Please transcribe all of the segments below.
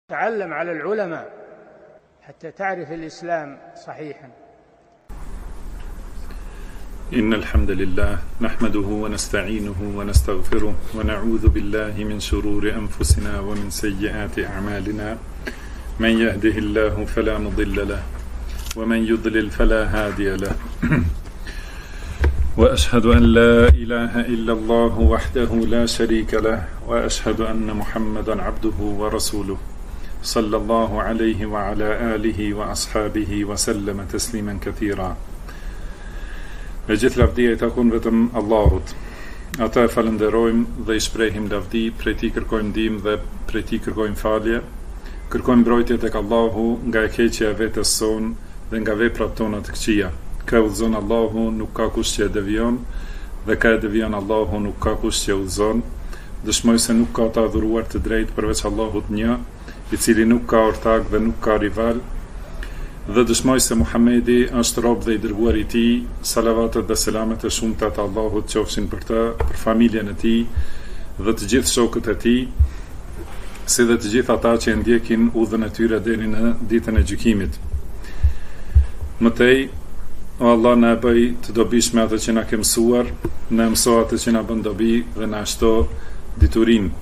تعلم على العلماء حتى تعرف الإسلام صحيحا. إن الحمد لله نحمده ونستعينه ونستغفره ونعوذ بالله من شرور أنفسنا ومن سيئات أعمالنا، من يهده الله فلا مضل له ومن يضلل فلا هادي له وأشهد أن لا إله إلا الله وحده لا شريك له وأشهد أن محمدا عبده ورسوله صلى الله عليه وعلى آله وأصحابه وسلم تسليما كثيرا. Me gjithë lavdia I takon vetëm Allahut. Ata e falenderojmë dhe I shprehim lavdi, prej Tij kërkojmë ndihmë dhe prej Tij kërkojmë falje. Kërkojmë mbrojtje tek Allahu nga e keqja e vetes son dhe nga veprat tona të këqija. Ka udhëzon Allahu, nuk ka kush që e devion, dhe ka e devion Allahu, nuk ka kush që e udhëzon. Dëshmoj se nuk ka të adhuruar të drejtë përveç Allahut një, I cili nuk ka ortak dhe nuk ka rival. Dhe dëshmoj se Muhamedi është rob dhe I dërguar I Tij, salavatet dhe selamet e shumta të Allahut qofshin për të, për familjen e Tij dhe të gjithë shokët e Tij, si dhe të gjithë ata që e ndjekin udhën e tyre deri në ditën e gjykimit. Mëtej, o Allah, na e bëj të dobishme atë që na ke mësuar, na mëso atë që na bën dobi dhe na shto diturinë.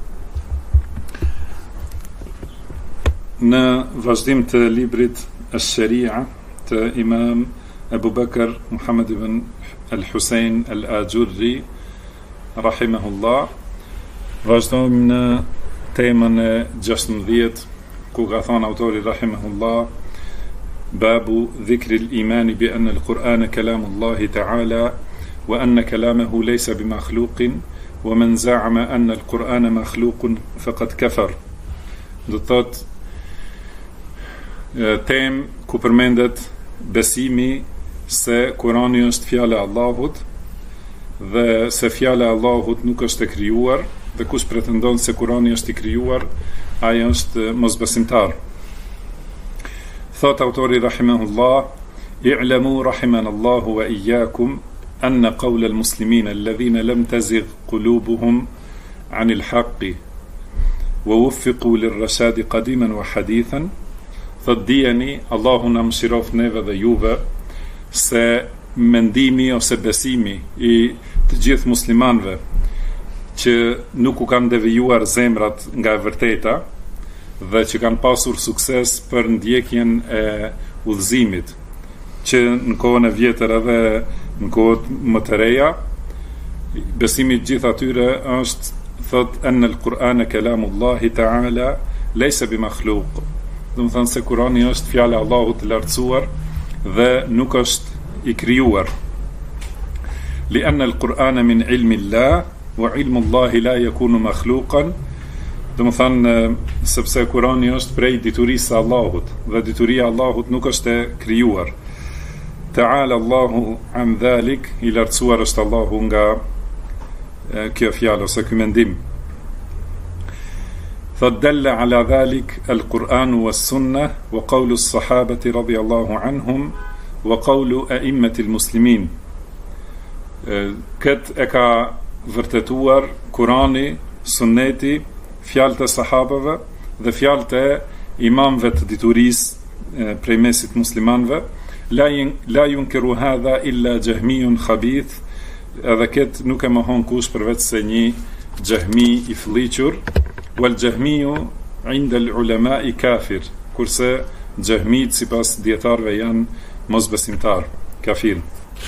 Në vazhdim të librit Ash-Sharia të Imam Abu Bakr Muhammad ibn al-Husayn al-Ajurri rahimahullah, vazhdojmë në temën e 16, ku ka thënë autori rahimahullah: Babu dhikri al-imani bi anna al-Qur'ana kalamullahi ta'ala wa anna kalamahu laysa bi makhluqin wa man za'ama anna al-Qur'ana makhluqun faqad kafar. Do të thotë tem ku përmendet besimi se Kurani është fjala e Allahut dhe se fjala e Allahut nuk është e krijuar, dhe kush pretendon se Kurani është I krijuar, ai është mosbesimtar. Thot autori rahimahullah: I'lamu rahimanallahu wa iyyakum anna qawla al-muslimin alladhina lam tazigh qulubuhum 'an al-haqqi wa wuffiqu lir-rashadi qadiman wa hadithan. Thot dijeni, Allahu na mëshiroft neve dhe juve, se mendimi ose besimi I të gjithë muslimanëve që nuk u kanë devijuar zemrat nga e vërteta dhe që kanë pasur sukses për ndjekjen e udhëzimit, që në kohën e vjetër edhe në kohët më të reja, besimi I gjithë atyre është, thot, anna al-Qur'ana kalamullahi ta'ala laysa bi makhluq. Do të thënë se Kurani është fjala e Allahut të lartësuar dhe nuk është I krijuar. Li anna al-Qur'ana min ilmi Allah wa ilmu Allah la yakunu makhluqan. Do të thënë sepse Kurani është prej diturisë së Allahut dhe dituria e Allahut nuk është e krijuar. Ta'ala Allahu an dhalik, I lartësuar është Allahu nga kjo fjalë ose ky mendim. فدل على ذلك القرآن والسنة وقول الصحابة رضي الله عنهم وقول أئمة المسلمين. Këtë e ka vërtetuar Kurani, Sunneti, fjalët e sahabëve dhe fjalët e imamëve të diturisë prej mesit muslimanëve. La yunkiru hadha illa jahmiyun khabith. Edhe këtë nuk e mohon kush përveç se një jahmi I fëlliqur. Wal jahmiyu 'inda al-ulama'i kafir, kurse jahmit sipas dietarëve janë mosbesimtar, kafir.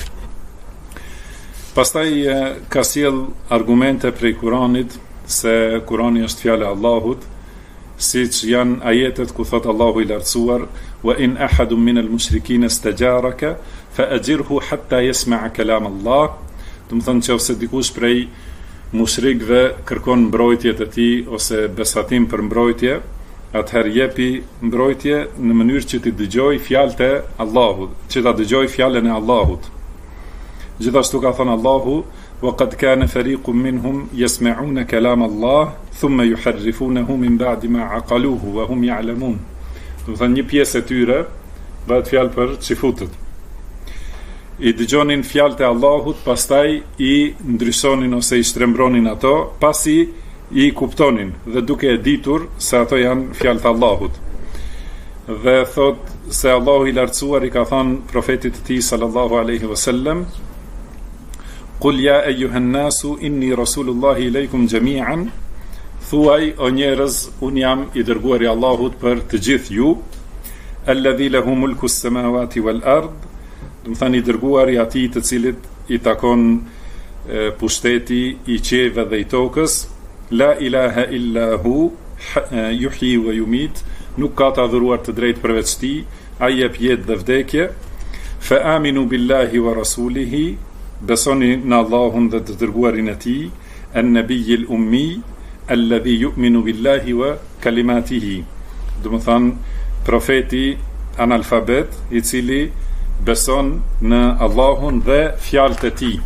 Pastaj ka sjell argumente prej Kuranit se Kurani është fjala e Allahut, siç janë ajetet ku thot Allahu I lartësuar: wa in ahadun min al-mushrikeen istajaraka fa ajirhu hatta yasma'a kalam Allah. Do të thonë nëse dikush prej mushrikëve kërkon mbrojtjet e tij ose besatim për mbrojtje, atëherë jepi mbrojtje në mënyrë që t'i dëgjoj fjalët e Allahut, që ta dëgjoj fjalën e Allahut. Gjithashtu ka thënë Allahu: wa qad kana fariqun minhum yasma'una kalam Allah thumma yuharrifunahu min ba'di ma aqaluhu wa hum ya'lamun. Do të thënë një pjesë e tyre bëhet fjalë për çifutët. I dëgjonin fjalët e Allahut, pastaj I ndryshonin ose I shtrembronin ato, pasi i kuptonin dhe duke e ditur se ato janë fjalët e Allahut. Dhe thot se Allahu i lartësuar i ka thënë profetit të tij sallallahu alaihi wasallam: "Qul ya ayyuhan nasu inni rasulullahi ilaykum jami'an", thuaj o njerëz, un jam i dërguari i Allahut për të gjithë ju, alladhi lahu mulku as-samawati wal ard, do të thënë i dërguari atij të cilit i takon pushteti i qiejve dhe i tokës, la ilaha illa hu yuhyi wa yumit, nuk ka të adhuruar të drejtë përveç tij, ai jep jetë dhe vdekje. Fa aminu billahi wa rasulihi, besoni në Allahun dhe të dërguarin e tij, an-nabiyil ummi alladhi yu'minu billahi wa kalimatihi, do të thënë profeti analfabet i cili beson në Allahun dhe fjalët e tij.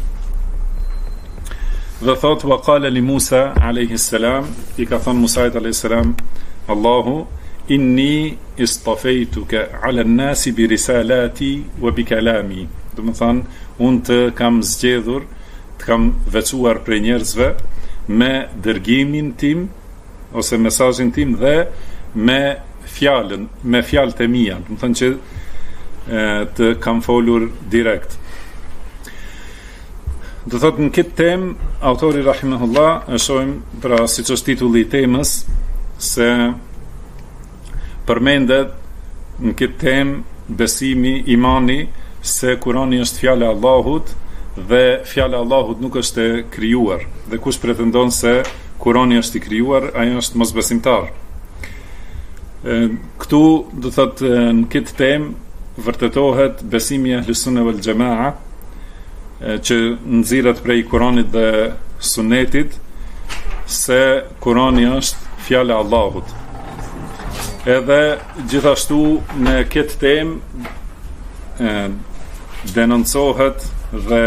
Dhe thot wa qala li Musa alayhi salam, i ka thënë Musa alayhi salam Allahu: inni istafejtuka ala an-nasi bi risalati wa bi kalami, do të thënë unë të kam zgjedhur, të kam veçuar prej njerëzve me dërgimin tim ose mesazhin tim dhe me fjalët e mia, do të thënë që të kam folur direkt. Do thot në këtë temë autori rahimahullah e shohim pra siç është titulli i temës se përmendet në këtë temë besimi, imani se Kurani është fjala e Allahut dhe fjala e Allahut nuk është e krijuar, dhe kush pretendon se Kurani është i krijuar, ai është mosbesimtar. Këtu do thot në këtë temë vërtetohet besimi i Ahlus Sunne wal Jamaa që nxirret prej Kuranit dhe Sunetit se Kurani është fjala e Allahut. Edhe gjithashtu në këtë temë denoncohet dhe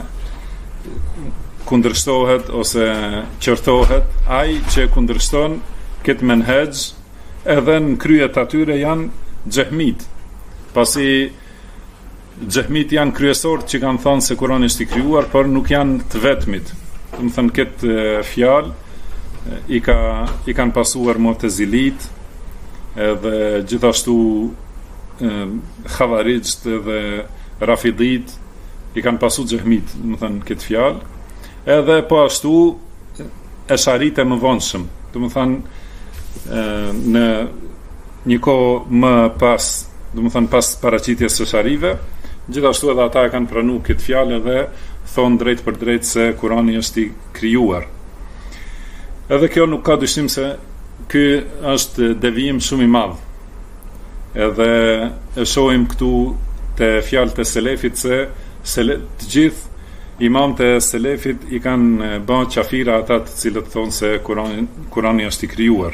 kundërshtohet ose qortohet ai që kundërshton këtë menhej, edhe në kryet atyre janë xehmit, pasi xehmit janë kryesorët që kanë thënë se Kurani është i krijuar, por nuk janë të vetmit. Do të thënë këtë fjalë i kanë pasuar Mu'tazilit, edhe gjithashtu Khawarijt dhe Rafidit i kanë pasu xehmit, do të thënë këtë fjalë, edhe po ashtu Esharit e mëvonshëm, do të thënë në një kohë më pas, do të thënë pas paraqitjes së Esharive, gjithashtu edhe ata e kanë pranuar këtë fjalë dhe thonë drejt për drejt se Kurani është i krijuar. Edhe kjo nuk ka dyshim se ky është devijim shumë i madh. Edhe e shohim këtu te fjalët e selefit se të gjithë imamët e selefit i kanë bërë qafira ata të cilët thonë se Kurani është i krijuar.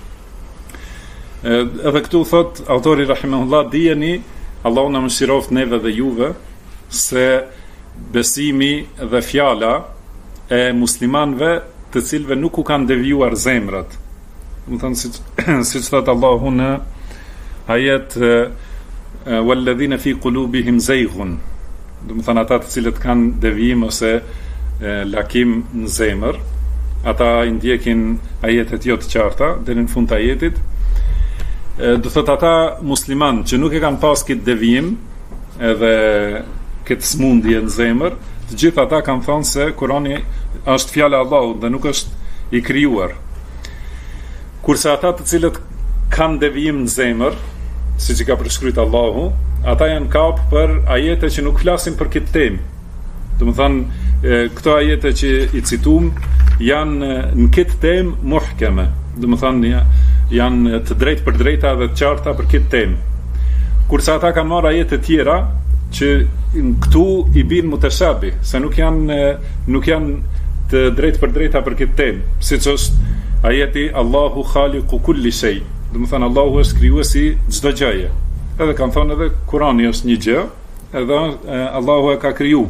Edhe këtu thot autori rahimahullah, dijeni, Allahu na mëshiroft neve dhe juve, se besimi dhe fjala e muslimanëve të cilëve nuk u kanë devijuar zemrat. Do të thënë siç thot Allahu në ajet walladhina fi qulubihim zayghun, do të thënë ata të cilët kanë devijim ose lakim në zemër, ata i ndjekin ajetet jo të qarta deri në fund të ajetit. Do thot ata musliman që nuk e kanë pas këtë devijim edhe këtë smundje në zemër, të gjithë ata kanë thënë se Kurani është fjala e Allahut dhe nuk është i krijuar. Kurse ata të cilët kanë devijim në zemër, siç i ka përshkruajtur Allahu, ata janë kap për ajete që nuk flasin për këtë temë. Do të thënë këto ajete që i citum janë në këtë temë muhkeme, do të thënë janë të drejtë për drejta dhe të qarta për këtë temë. Kurse ata kanë marrë ajete tjera që këtu i bin mutashabih, se nuk janë të drejtë për drejta për këtë temë, siç është ajeti Allahu khaliqu kulli shay, do të thënë Allahu është krijuesi çdo gjëje. Edhe kanë thonë edhe Kurani është një gjë, edhe Allahu e ka kriju.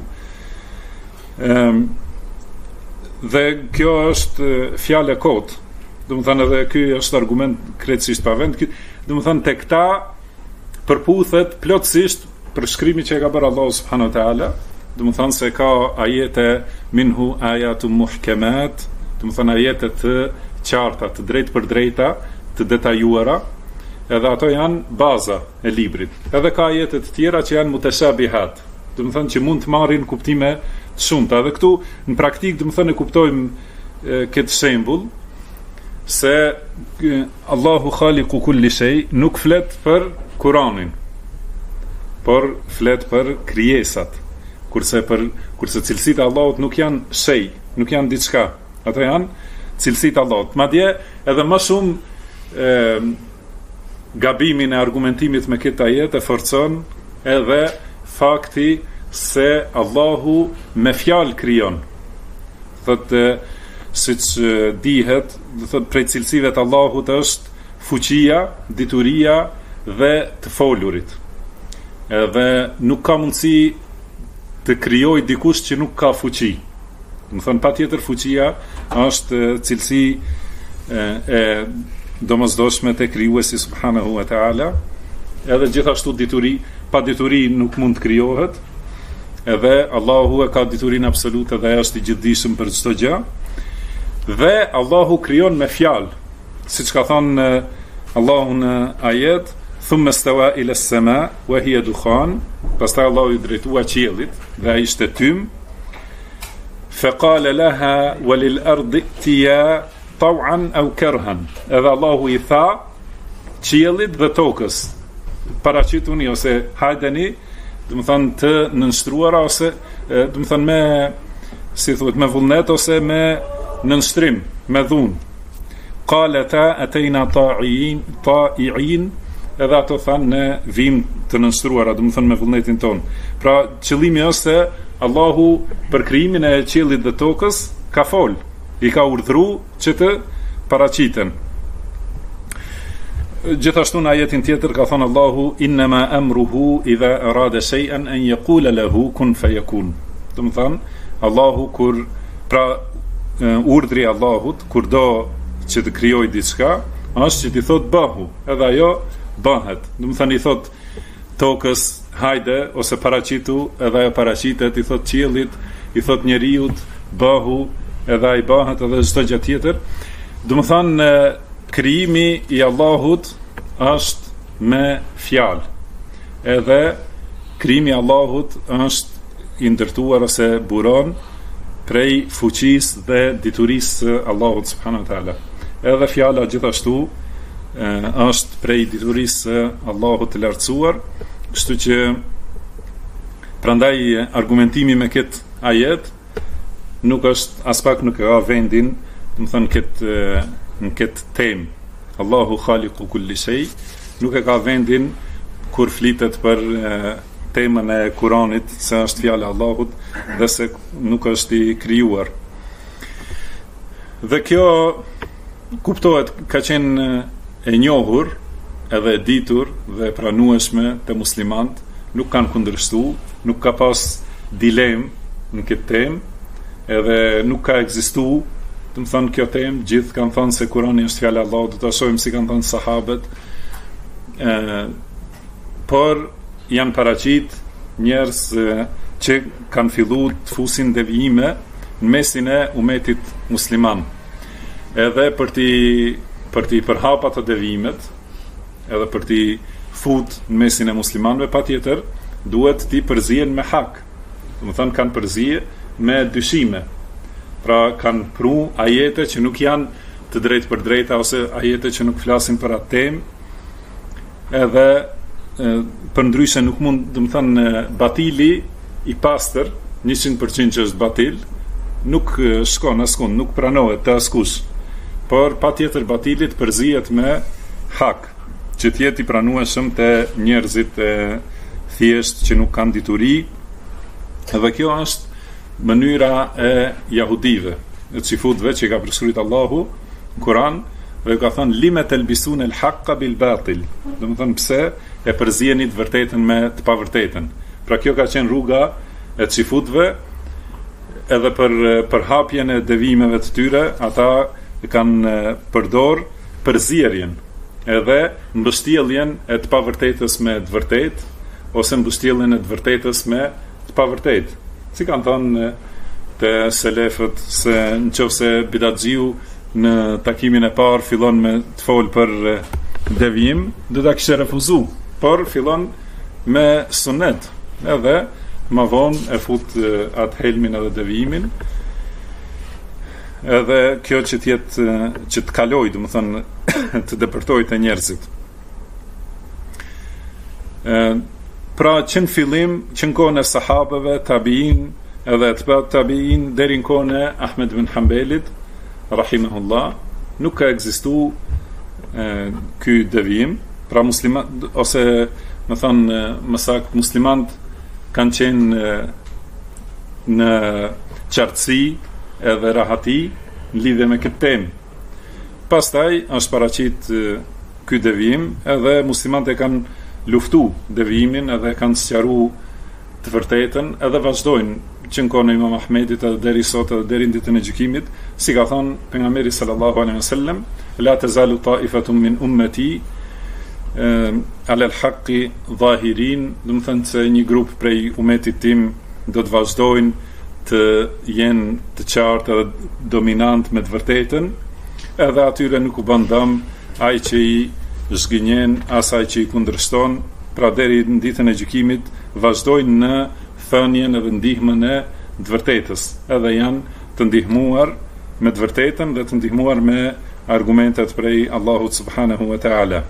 Dhe kjo është fjalë e kotë. Do të thënë edhe ky është argument krejtësisht pa vend. Do të thënë tek ta përputhet plotësisht përshkrimi që e ka bërë Allahu subhanahu wa taala. Do të thënë se ka ajete minhu ayatun muhkamat do të thënë ajete të qarta, të drejtë për drejta, të detajuara, edhe ato janë baza e librit. Edhe ka ajete të tjera që janë mutashabihat, do të thënë që mund të marrin kuptime të shumta. Edhe këtu në praktikë do të thënë e kuptojmë këtë shembull se Allahu khaliqu kulli shay nuk flet për Kur'anin, por flet për krijesat. Kurse cilësitë e Allahut nuk janë shay, nuk janë diçka. Ato janë cilësitë e Allahut. Madje edhe më shumë gabimin e argumentimit me këtë ajet e forcon edhe fakti se Allahu me fjalë krijon. Thotë siç dihet, do thotë prej cilësive të Allahut është fuqia, dituria dhe të folurit. Edhe nuk ka mundësi të krijojë dikush që nuk ka fuqi. Do thonë patjetër fuqia është cilësi e domosdoshme te krijuesi subhanahu wa taala, edhe gjithashtu dituri, pa dituri nuk mund të krijohet. Edhe Allahu e ka diturinë absolute dhe është i gjithdijshëm për çdo gjë. Dhe Allahu krijon me fjalë, siç ka thënë Allahu në ajet, thumma stawa ila as-sama wa hiya dukhan, pastaj Allahu i drejtua qiellit dhe ai ishte tym. Fa qala laha wa lil ardi tiya taw'an aw karhan. Edhe Allahu i tha qiellit dhe tokës, paraqituni ose hajdeni, do të thonë të nënshtruara ose do të thonë me, si thuhet, me vullnet ose me nënshtrim, me dhunë. Qalata atayna ta'i'in, edhe ato thanë ne vim të nënshtruara, do të thonë me vullnetin ton. Pra qëllimi është se Allahu për krijimin e qiellit dhe tokës ka fol, i ka urdhëruar që të paraqiten. Gjithashtu në ajetin tjetër ka thënë Allahu innama amruhu idha arada shay'an an yaqula lahu kun fayakun. Do të thonë Allahu kur urdhri i Allahut kur do që të krijojë diçka është që t'i thot bëhu, edhe ajo bëhet. Do të thonë i thot tokës hajde ose paraqitu, edhe ajo paraqitet, i thot qiellit, i thot njeriut bëhu, edhe ai bëhet, edhe çdo gjë tjetër. Do të thonë krijimi i Allahut është me fjalë. Edhe krijimi i Allahut është i ndërtuar ose buron prej fuqisë dhe diturisë së Allahut subhanahu wa taala. Edhe fjala gjithashtu është prej diturisë së Allahut të lartësuar, kështu që prandaj argumentimi me këtë ajet nuk është as pak nuk ka vendin, do të thënë në këtë temë. Allahu khaliqu kulli shay nuk e ka vendin kur flitet për temën e Kuranit, se është fjala e Allahut dhe se nuk është i krijuar. Dhe kjo kuptohet ka qenë e njohur edhe e ditur dhe pranueshme te muslimanët, nuk kanë kundërshtuar, nuk ka pas dilemë në këtë temë, edhe nuk ka ekzistuar. Do të thonë kjo temë, gjithë kanë thënë se Kurani është fjala e Allahut, do ta shohim si kanë thënë sahabët. Por janë paraqit njerëz që kanë filluar të fusin devijime në mesin e umetit musliman. Edhe për ti përhap ato devijimet, edhe për ti fut në mesin e muslimanëve, patjetër duhet ti përzihen me hak. Do të thonë kanë përzije me dyshime. Pra kanë pru ajete që nuk janë të drejtë për drejta, ose ajete që nuk flasin për atë temë, edhe për ndryshe nuk mund, do të thënë, batili i pastër 100% që është batil nuk shkon askund, nuk pranohet të askush, por patjetër batilit përzihet me hak, që të jetë i pranueshëm te njerëzit e thjesht që nuk kanë dituri. Edhe kjo është mënyra e jahudive, e cifutve që ka përshkruajt Allahu në Kur'an, dhe ka thënë lime telbisun el haqqa bil batil, do të thënë pse e përzjeni të vërtetën me të pavërtetën. Pra kjo ka qenë rruga e cifutve, edhe për hapjen e devijimeve të tyre, ata kanë përdor përzierjen, edhe mbështjelljen e të pavërtetës me të vërtetë, ose mbështjelljen e të vërtetës me të pavërtetë. Si kanë thënë të selefët se nëse bidatxiu në takimin e parë fillon me të folë për devijim, do ta kishte refuzu, por fillon me sunet, edhe më vonë e fut atë helmin edhe devijimin, edhe kjo që të kaloj, do të thonë të depërtoj të njerëzit. Pra që në fillim, që në kohën e sahabëve, tabiin, edhe të tabiin, deri në kohën e Ahmed bin Hanbelit, rahimahullah, nuk ka ekzistu ky devijim, pra musliman, ose më thonë më saktë, muslimant kanë qenë në qartësi edhe rahati në lidhje me këtë temë. Pastaj është paraqit ky devijim, edhe muslimanët e kanë luftu devijimin, edhe kanë sqaruar të vërtetën, edhe vazhdojnë që në kohën e Imam Ahmedit edhe deri sot edhe deri në ditën e gjykimit, si ka thënë pejgamberi sallallahu alaihi wasallam, la tazalu ta'ifatun min ummati ala al-haqqi zahirin, do të thënë se një grup prej umetit tim do të vazhdojnë të jenë të qartë edhe dominant me të vërtetën, edhe atyre nuk u bën dëm ai që i zgënjen, asaj që i kundërshton, pra deri në ditën e gjykimit vazhdojnë në thënien edhe ndihmën e të vërtetës, edhe janë të ndihmuar me të vërtetën dhe të ndihmuar me argumentet prej Allahut subhanahu wa ta'ala.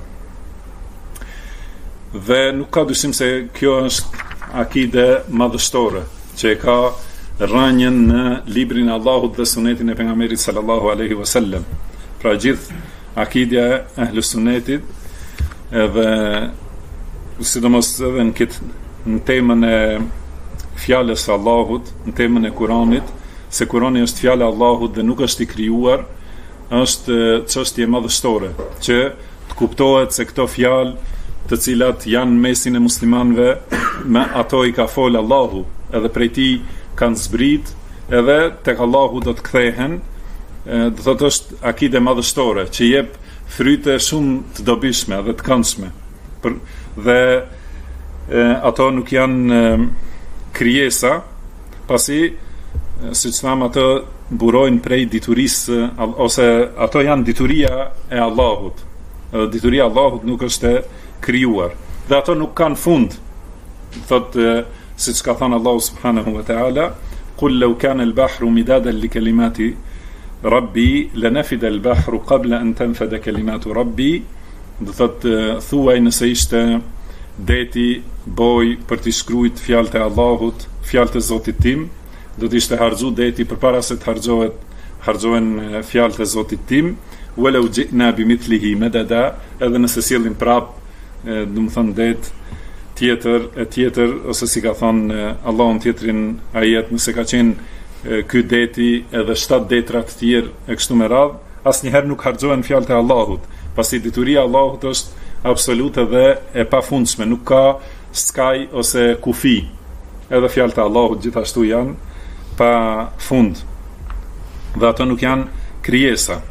Dhe nuk ka dyshim se kjo është akide madhështore, që e ka rënjën në librin e Allahut dhe sunetin e pejgamberit sallallahu alaihi wasallam. Pra gjithë akidja e ahlus sunnetit, edhe sidomos edhe në temën e fjalës së Allahut, në temën e Kuranit, se Kurani është fjala e Allahut dhe nuk është i krijuar, është çështje madhështore, që të kuptohet se këto fjalë, të cilat janë në mesin e muslimanëve, me ato i ka folë Allahu, edhe prej tij kanë zbrit, edhe tek Allahu do të kthehen, do thotë është akide madhështore, që jep fryte shumë të dobishme dhe të këndshme. Dhe ato nuk janë krijesa, pasi siç tham ato burojnë prej diturisë, ose ato janë dituria e Allahut. Dituria e Allahut nuk është e krijuar. Dhe ato nuk kanë fund. Thotë siç ka thënë Allahu subhanahu wa ta'ala, qul law kana al-bahru midadan li kalimati rabbi lanafida al-bahru qabla an tanfada kalimatu rabbi. Do thotë thuaj nëse ishte deti boj për të shkruajt fjalët e Allahut, fjalët e Zotit tim, do të ishte harxhu deti përpara se të harxohen fjalët e Zotit tim, walau ji'na bimithlihi madada, edhe nëse sjellim prap, do të thonë det tjetër, ose si ka thonë Allahu në tjetrin ajet, nëse ka qenë ky deti edhe 7 detra të tjerë e kështu me radhë, asnjëherë nuk harxohen fjalët e Allahut, pasi dituria e Allahut është absolute dhe e pafundshme, nuk ka skaj ose kufi. Edhe fjalët e Allahut gjithashtu janë pa fund, dhe ato nuk janë krijesa.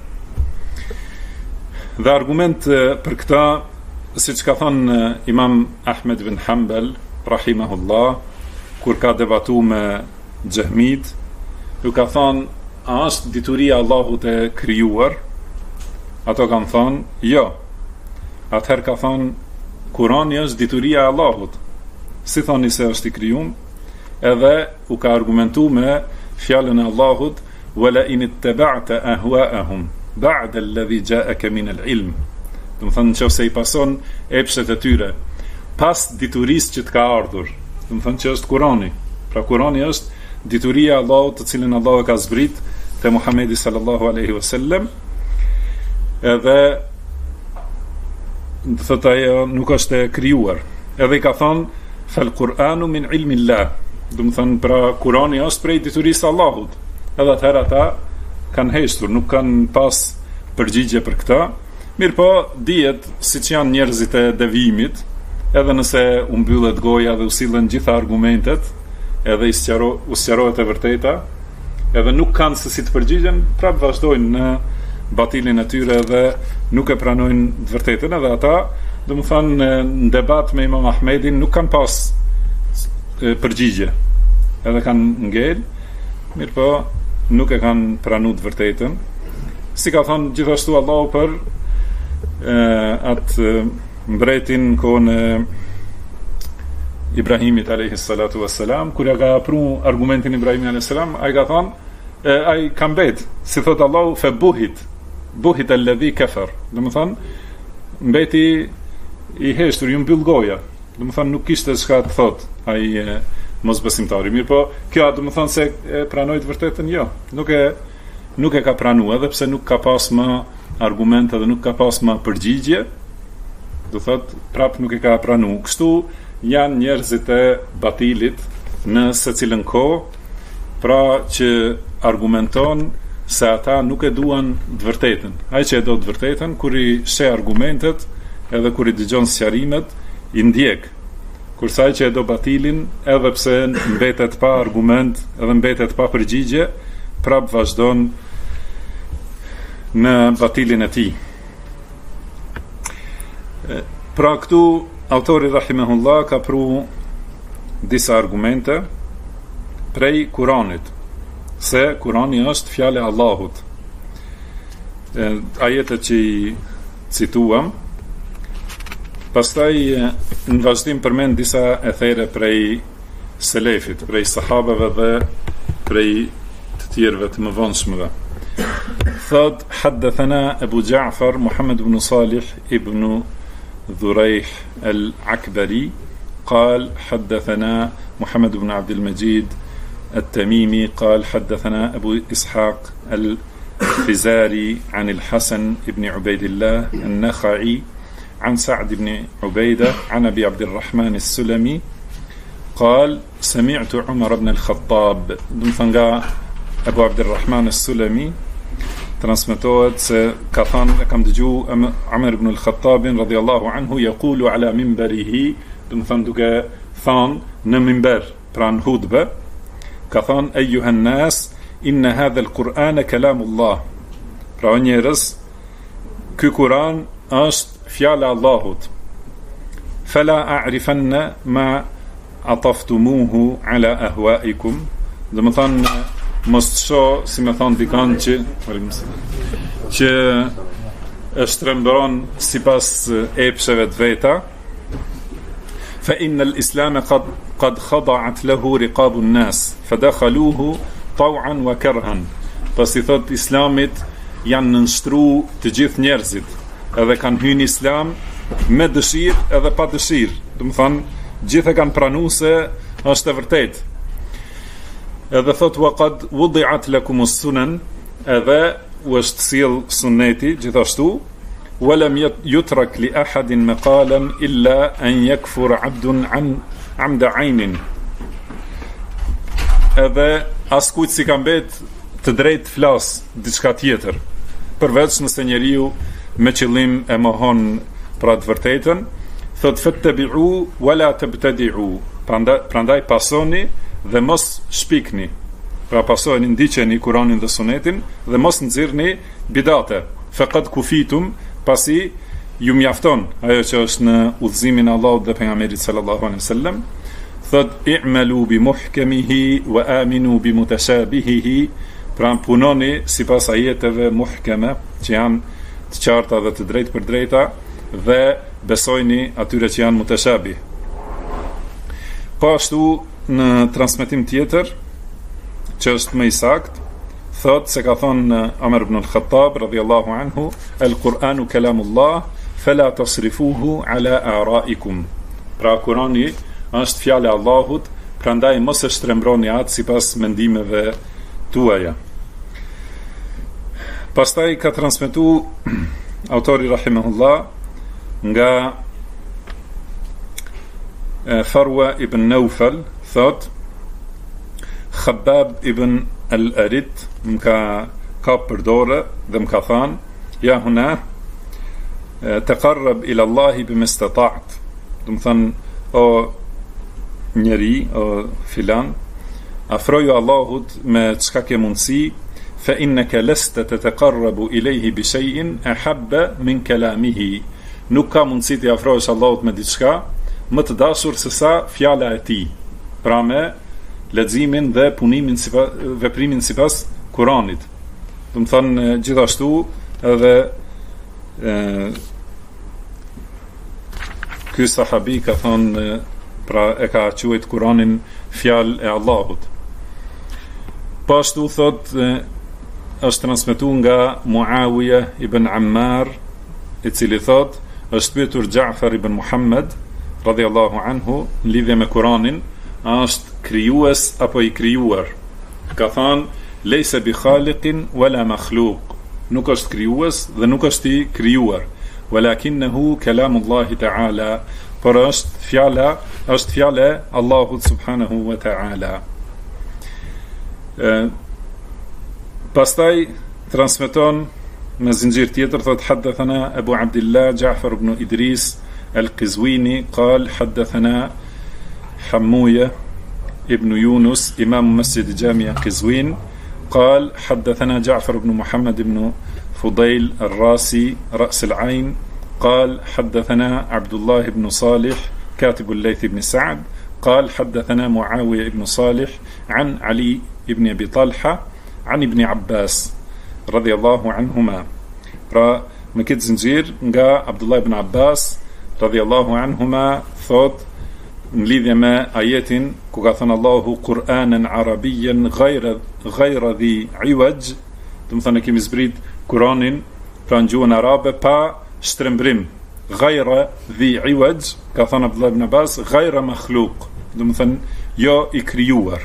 Dhe argument për këta, siç ka thënë Imam Ahmed bin Hanbal rahimahullah, kur ka debatuar me xehmit, ju ka thënë, a është dituria e Allahut e krijuar? Ato kanë thënë, jo. Atëherë ka thënë, Kurani është dituria e Allahut. Si thoni se është i krijuar? Edhe u ka argumentu me fjalën e Allahut, wala in ittaba'ta ahwa'ahum ba'da alladhi ja'aka min al-ilm. Do të thonë nëse i pason epshet e tyre pas diturisë që të ka ardhur, do të thonë që është Kurani. Pra Kurani është dituria e Allahut, të cilën Allahu ka zbrit te Muhamedi sallallahu alaihi wasallam. Edhe do thotë ajo nuk është e krijuar. Edhe i ka thonë fal Qur'anu min ilmi Allah. Do të thonë pra Kurani është prej diturisë së Allahut. Edhe atëherë ata kanë heshtur, nuk kanë pas përgjigje për këtë. Mirë po, dihet siç janë njerëzit e devijimit, edhe nëse u mbyllet goja dhe u sillen gjitha argumentet, edhe u sqarohet e vërteta, edhe nuk kanë se si të përgjigjen, prapë vazhdojnë në batilin e tyre dhe nuk e pranojnë të vërtetën. Edhe ata, do të thonë, në debat me Imam Ahmedin nuk kanë pas përgjigje, edhe kanë ngel. mirë po nuk e kanë pranuar të vërtetën. Si ka thënë gjithashtu Allahu për atë mbretin kohën e Ibrahimit alayhi salatu wassalam, kur ja ka pru argumentin Ibrahimit alayhi salam, ai ka thënë, ai ka mbet, si thot Allahu, fe buhit alladhi kafar. Do të thonë mbeti i heshtur, ju mbyll goja. Do të thonë nuk kishte çka të thot ai mosbesimtari. Mirë po, kjo do të thonë se e pranoi të vërtetën, jo. Nuk e ka pranuar, edhe pse nuk ka pas më argumente dhe nuk ka pas më përgjigje. Do thot prap nuk e ka pranuar. Kështu janë njerëzit e batilit në secilën kohë, pra që argumenton se ata nuk e duan të vërtetën. Ai që e do të vërtetën, kur i sheh argumentet, edhe kur i dëgjon sqarimet, i ndjek. Kurse ai që e do batilin, edhe pse mbetet pa argument, edhe mbetet pa përgjigje, prap vazhdon në batilin e tij. Pra këtu autori rahimahullah ka pru disa argumente prej Kuranit, se Kurani është fjale Allahut. Ajetet që i cituam, pastaj në vazhdim përmend disa ethere prej selefit, prej sahabeve dhe prej të tjerëve të mëvonshmëve. Thot, haddathana Abu Ja'far Muhammad ibn Salih ibn ذريح العكبري قال حدثنا محمد بن عبد المجيد التميمي قال حدثنا أبو إسحاق الفزاري عن الحسن بن عبيد الله النخعي عن سعد بن عبيدة عن أبي عبد الرحمن السلمي قال سمعت عمر بن الخطاب دمثنغا أبو عبد الرحمن السلمي transmetohet se ka thënë, kam dëgju Umar ibn al-Khattab radhiyallahu anhu yaqulu ala minbarihi, do të thënë duke thënë në minber, pra në hutbe, ka thënë ayyuha an-nas inna hadha al-Qur'ana kalamullah. Pra o njerëz, ky Kur'an është fjala e Allahut. Fala a'rifanna ma ataftumuhu ala ahwa'ikum. Do të thënë mos të shoh, si me thonë dikan që e shtrembron si pas epsheve të veta, fa inna l-islame qad khada'at lehu riqabu n-nas, fa dakhaluhu taw'an wa karhan. Pas i thot islamit janë nënshtru të gjithë njerëzit, edhe kanë hyrë islam me dëshirë edhe pa dëshirë. Do të thonë, gjithë e kanë pranu se është e vërtetë. Edhe thot waqad wudi'at lakum as-sunan, edhe u është sjell sunneti gjithashtu, walam yutrak li ahadin maqalan illa an yakfur 'abdun an 'amda 'aynin. Edhe askujt si ka mbet të drejt flas diçka tjetër, përveç nëse njeriu me qëllim e mohon pra të vërtetën. Thot fattabi'u wala tabtadi'u, prandaj pasoni dhe mos shpikni, pra pasojeni, ndiqeni Kuranin dhe Sunetin dhe mos nxirrni bidate. Faqad kufitum, pasi ju mjafton ajo që është në udhëzimin e Allahut dhe pejgamberit sallallahu alaihi wasallam. Thot i'malu bi muhkamihi wa aminu bi mutashabihihi, pra punoni sipas ajeteve muhkeme që janë të qarta dhe të drejtë për drejta, dhe besojni atyre që janë mutashabih. Po ashtu në transmetim tjetër që është më i sakt, thot se ka thonë Umar ibn al-Khattab radhiyallahu anhu, al-Qur'anu kalamullah fala tasrifuhu ala ara'ikum. Pra Kurani është fjala e Allahut, prandaj mos e shtrembroni atë sipas mendimeve tuaja. Pastaj ka transmetuar autori rahimahullah nga Farwa ibn Naufal, thot Khabbab ibn al-Arit më ka përdore dhe më ka than, ja huna taqarrab ila Allahi bima istata'at. Do të thënë, o njeri, o filan, afroju Allahut me çka ke mundësi, fa innaka lasta tataqarrabu ilayhi bi shay'in ahabba min kalamihi. Nuk ka mundësi të afrohesh Allahut me diçka më të dashur se sa fjala e tij. Pra me leximin dhe punimin veprimin sipas Kuranit. Do të thonë gjithashtu edhe ky sahabi ka thonë, pra e ka quajt Kuranin fjalë e Allahut. Pashtu thot është transmetuar nga Muawiya ibn Ammar, i cili thot është pyetur Ja'far ibn Muhammad radhiyallahu anhu në lidhje me Kuranin, a është krijues apo i krijuar? Ka thënë leysa bi khaliqin wala makhluq, nuk është krijues dhe nuk është i krijuar, walakinahu kalamullahi ta'ala, por është fjala Allahut subhanahu wa ta'ala. Pastaj transmeton me zinxhir tjetër, thot haddathana Abu Abdullah Ja'far ibn Idris al-Qizwini قال حدثنا حموية ابن يونس إمام مسجد جامع قزوين قال حدثنا جعفر بن محمد بن فضيل الراسي رأس العين قال حدثنا عبد الله بن صالح كاتب الليث بن سعد قال حدثنا معاوية بن صالح عن علي بن أبي طلحة عن ابن عباس رضي الله عنهما. Pra me këtë zinxhir nga Abdullah ibn Abbas radhiyallahu anhuma, thot në lidhje me ajetin ku ka thënë Allahu Kur'anan Arabiyan ghayra dhi iwaj, do të thonë kemi zbrit Kur'anin pra në gjuhën arabe pa shtrembrim. Ghayra dhi iwaj, ka thënë Abdullah ibn Abbas, ghayra makhluq, do të thonë jo i krijuar.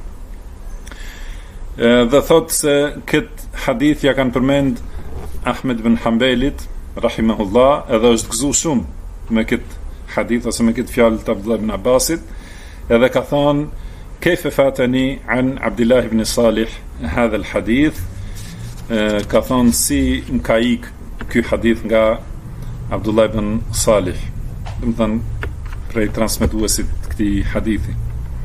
Dhe thot se këtë hadith ja kanë përmend Ahmed bin Hanbelit rahimahullah, edhe është gëzuar shumë me këtë hadith ose me këtë fjalë të Abdullah ibn Abbasit, edhe ka thonë kayfa fatani an Abdullah ibn Salih hadha al-hadith, ka thonë si më ka ik ky hadith nga Abdullah ibn Salih, do të thonë prej transmetuesit të këtij hadithi.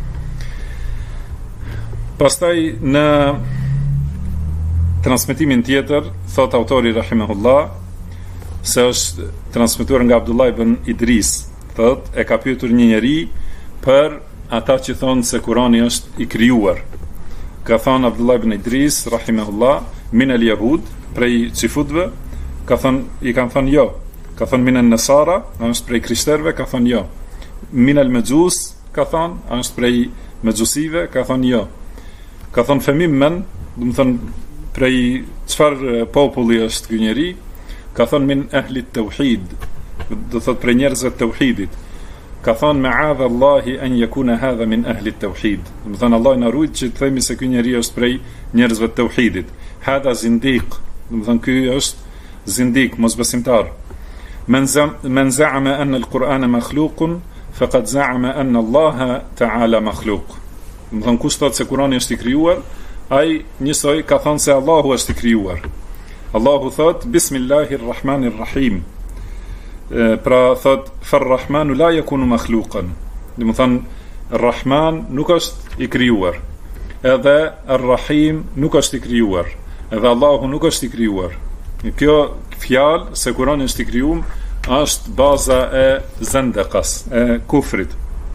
Pastaj në transmetimin tjetër thot autori rahimahullah se është transmetuar nga Abdullah ibn Idris, thot e ka pyetur një njeri për ata që thonë se Kurani është i krijuar. Ka thonë Abdullah ibn Idris rahimahullah, min al yahud, prej çifutëve, ka thonë i kanë thonë jo. Ka thonë min al nasara, është prej krishterëve, ka thonë jo. Min al majus, ka thonë është prej majusive, ka thonë jo. Ka thonë femimmen, do të thonë prej çfarë populli është ky njeri? Ka thonë min ahli tauhid, do thot prej njerëzve të tauhidit. Ka thonë ma'adha Allahi an yakuna hadha min ahli tauhid, do thonë Allah na ruaj që të themi se ky njeri është prej njerëzve të tauhidit. Hadha zindiq, do thonë ky është zindik, mosbesimtar. Men za'ama anna al-Qur'ana makhluqun faqad za'ama anna Allah ta'ala makhluq. Do thonë kush thotë se Kurani është i krijuar, ai njësoj ka thonë se Allahu është i krijuar. Allahu thot Bismillahirrahmanirrahim, pra thot Farrahmanu la yakunu makhluqan, do të thonë Rahman nuk është i krijuar, edhe Arrahim nuk është i krijuar, edhe Allahu nuk është i krijuar. Kjo fjalë se Kurani është i krijuar është baza e zendaqas, e kufrit.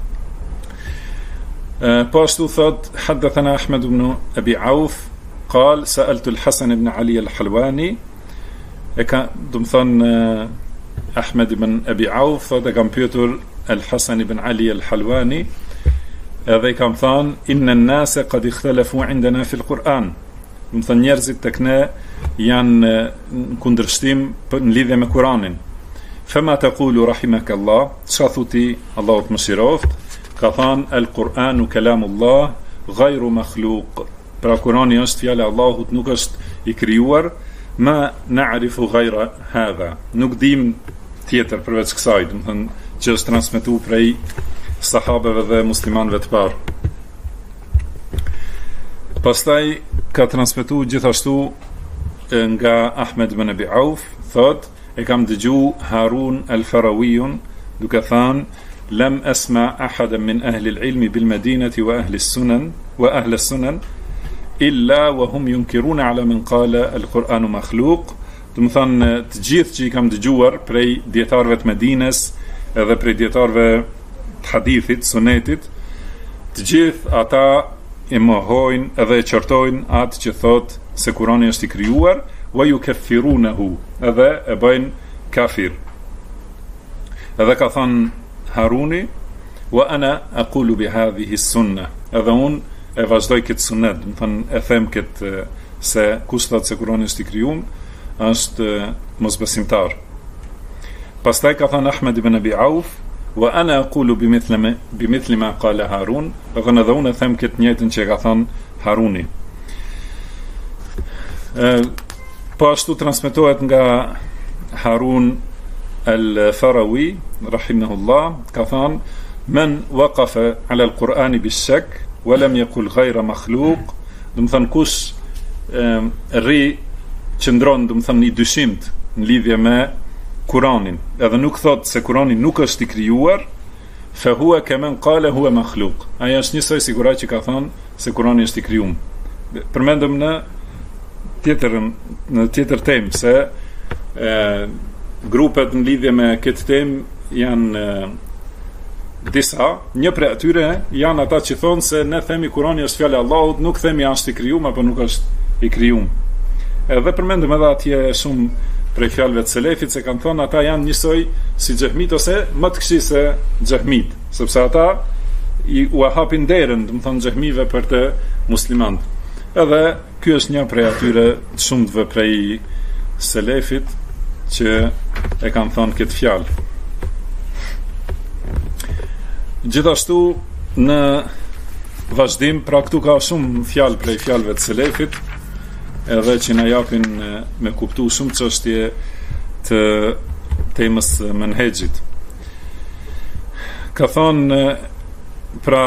Po ashtu thot haddathana Ahmed ibn Abi Auf قال سألت الحسن بن علي الحلواني, do të thonë Ahmed ibn Abi Auf thot e kam pyetur Al-Hasan ibn Ali al-Halwani, edhe i kam thonë inna an-nasa qad ikhtalafu indana fi al-Quran, do të thonë njerëzit tek ne janë në kundërshtim në lidhje me Kuranin. Fama taqulu rahimakallah, çfarë thuti Allahu të mëshiroft? Ka thonë al-Quranu kalamullah ghayru makhluq, pra Kurani është fjala e Allahut, nuk është i krijuar. Ma na'rifu ghayra hadha, nuk dim tjetër përveç kësaj, do të thonë që është transmetuar prej sahabeve dhe muslimanëve të parë. Pastaj ka transmetuar gjithashtu nga Ahmed ibn Abi Auf, thot e kam dëgju Harun al-Farawiyun duke thënë lam asma ahadan min ahli al-ilmi bil madinati wa ahli as-sunan illa wa hum yunkiruna ala man qala al-Qur'anu makhluq, do të thonë të gjithë që i kam dëgjuar prej dietarëve të Medinës edhe prej dietarëve të hadithit, sunetit, të gjithë ata e mohojnë edhe e qortojnë atë që thot se Kurani është i krijuar, wa yukaffirunahu, edhe e bëjnë kafir. Edhe ka thënë Haruni, wa ana aqulu bi hadhihi sunna, edhe unë e vazhdoj këtë sunet, më thënë e them këtë se kush thot se Kurani është i krijuar është mosbesimtar. Pastaj ka thënë Ahmed ibn Abi Auf, wa ana aqulu bimithli ma qala Harun, edhe unë e them këtë njëjtën që ka thënë Haruni. Po ashtu transmetohet nga Harun al-Farawi rahimahullah, ka thënë men waqafa ala al-Qur'ani bis-shak wa lam yaqul ghayra makhluq, do të thënë kush qëndron, do të thënë i dyshimt në lidhje me Kuranin, edhe nuk thot se Kurani nuk është i krijuar, fa huwa kaman qala huwa makhluq. Ai është njësoj siguraj që ka thënë se Kurani është i krijuar. Përmendëm në tjetër temë se grupet në lidhje me këtë temë janë disa, një prej atyre janë ata që thonë se ne themi Kurani është fjala e Allahut, nuk themi është i krijuar apo nuk është i krijuar. Edhe përmendëm edhe atje shumë prej fjalëve të selefit se kanë thonë ata janë njësoj si xehmit ose më të këqij se xehmit, sepse ata u hapin derën, do të thonë xehmive për të muslimanët. Edhe ky është një prej atyre të shumtëve prej selefit që e kanë thonë këtë fjalë. Gjithashtu në vazhdim, pra këtu ka shumë fjalë prej fjalëve të selefit, edhe që na japin me kuptu shumë çështje të temës menhexhit. Ka thonë pra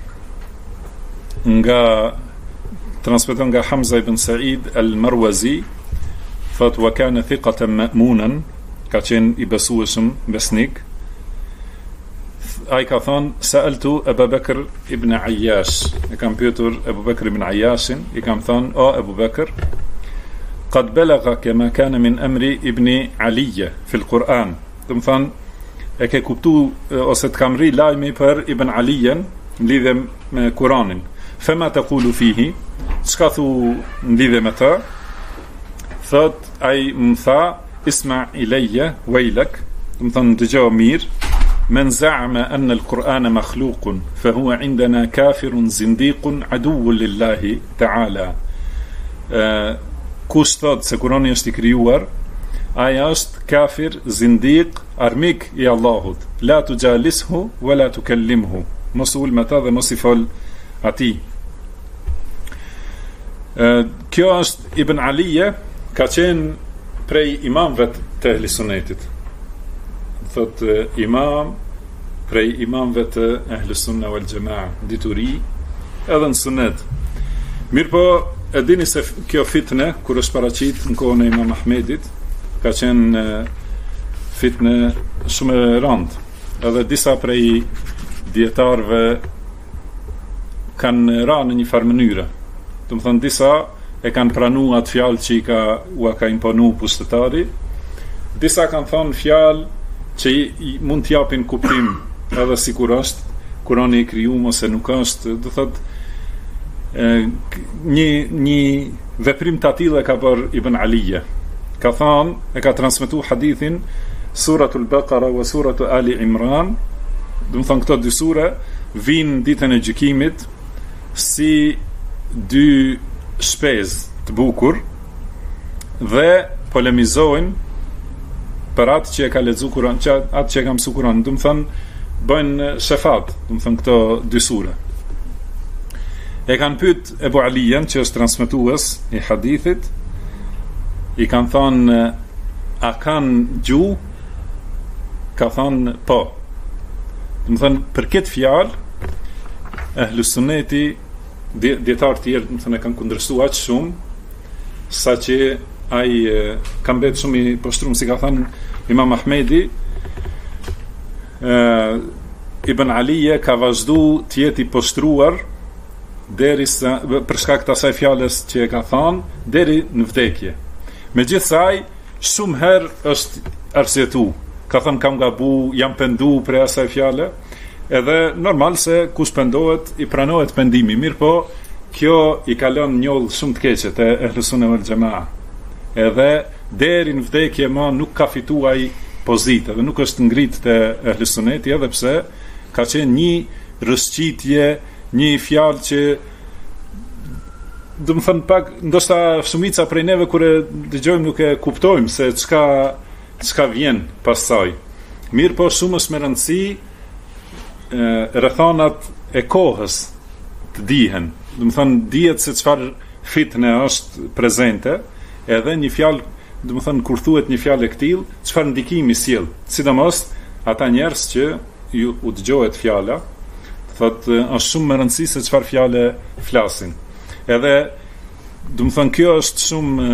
nga transmeton nga Hamza ibn Sa'id al-Marwazi, thot wa kana thiqatan ma'munan, ka qenë i besueshëm, besnik. Ai ka thonë sa'altu Abu Bakr ibn Ayyash, e kam pyetur Abu Bakr ibn Ayyashin, i kam thonë o Abu Bakr, qad balagha ma kana min amri ibn Aliya fi al-Quran, do të thonë e ke kuptu ose të kam rri lajmi për Ibn Alijen në lidhje me Kuranin. Fema taqulu fihi, çka thu në lidhje me të? Thot ai më tha isma ilayya waylak, do të thonë dëgjoj mirë. من زعم أن القرآن مخلوق فهو عندنا كافر زنديق عدو لله تعالى. Kush thot se Kurani është i krijuar, ai është kafir, zindiq, armik i Allahut. La tujalishu wa la tukallimhu. Mos ul me ta dhe mos i fol atij. Kjo është Ibn Alije, ka qenë prej imamëve të ehli sunetit. Thot imam prej imamëve të ehli sunna wal jamaa, dituri edhe në sunet. Mirë po, e dini se kjo fitne kur është paraqit në kohën e Imam Ahmedit ka qenë fitne shumë e rëndë, edhe disa prej dietarëve kanë ra në një farë mënyre, do të thonë disa e kanë pranuar atë fjalë që u ka imponu pushtetari, disa kanë thonë fjalë që mund të japin kuptim edhe sikur është Kurani i krijuar ose nuk është, do thotë një veprim të tillë ka bërë Ibn Alije. Ka thënë, e ka transmetuar hadithin Suratul Baqara wa Suratu Ali Imran, do të thonë këto dy sure vinë ditën e gjykimit si dy shpezë të bukur dhe polemizojnë për atë që e ka lexuar Kur'an, atë që e ka mësuar Kur'an, do të thonë bëjnë shefat, do të thonë këto dy sure. E kanë pyet Ebu Alijen, që është transmetues i hadithit, i kanë thonë a kanë gjuhë? Ka thonë po. Do të thonë për këtë fjalë Ahlus Sunneti, dietar të tjerë, do të thonë kanë kundërshtuar aq shumë saqë ai ka mbetë shumë i poshtruar, si ka thënë Imam Ahmedi, Ibn Alije ka vazhdu të jetë i poshtruar derisa për shkak të asaj fjalës që e ka thënë deri në vdekje. Megjithësaj shumë herë është arsyetu, ka thënë kam gabu, jam pendu për asaj fjale, edhe normal se kush pendohet i pranohet pendimi, mirë po kjo i kalon njollë shumë të keqe te Ehlus Sunne wal Jamaa. Edhe deri në vdekje ma nuk ka fituar pozitë, edhe nuk është ngrit te Ehlus Sunneti, edhe pse ka qenë një rrëshqitje, një fjalë që do të thënë pak, ndoshta shumica prej neve kur e dëgjojmë nuk e kuptojmë se çka vjen pas saj. Mirë po shumë është me rëndësi rrethonat e kohës të dihen. Do të thënë dihet se çfarë fitne është prezente, edhe një fjalë, do të thënë kur thuhet një fjalë e këtill, çfarë ndikimi sjell. Sidomos ata njerëz që u dëgjohet fjala, thotë është shumë me rëndësi se çfarë fjale flasin. Edhe, do të thënë, kjo është shumë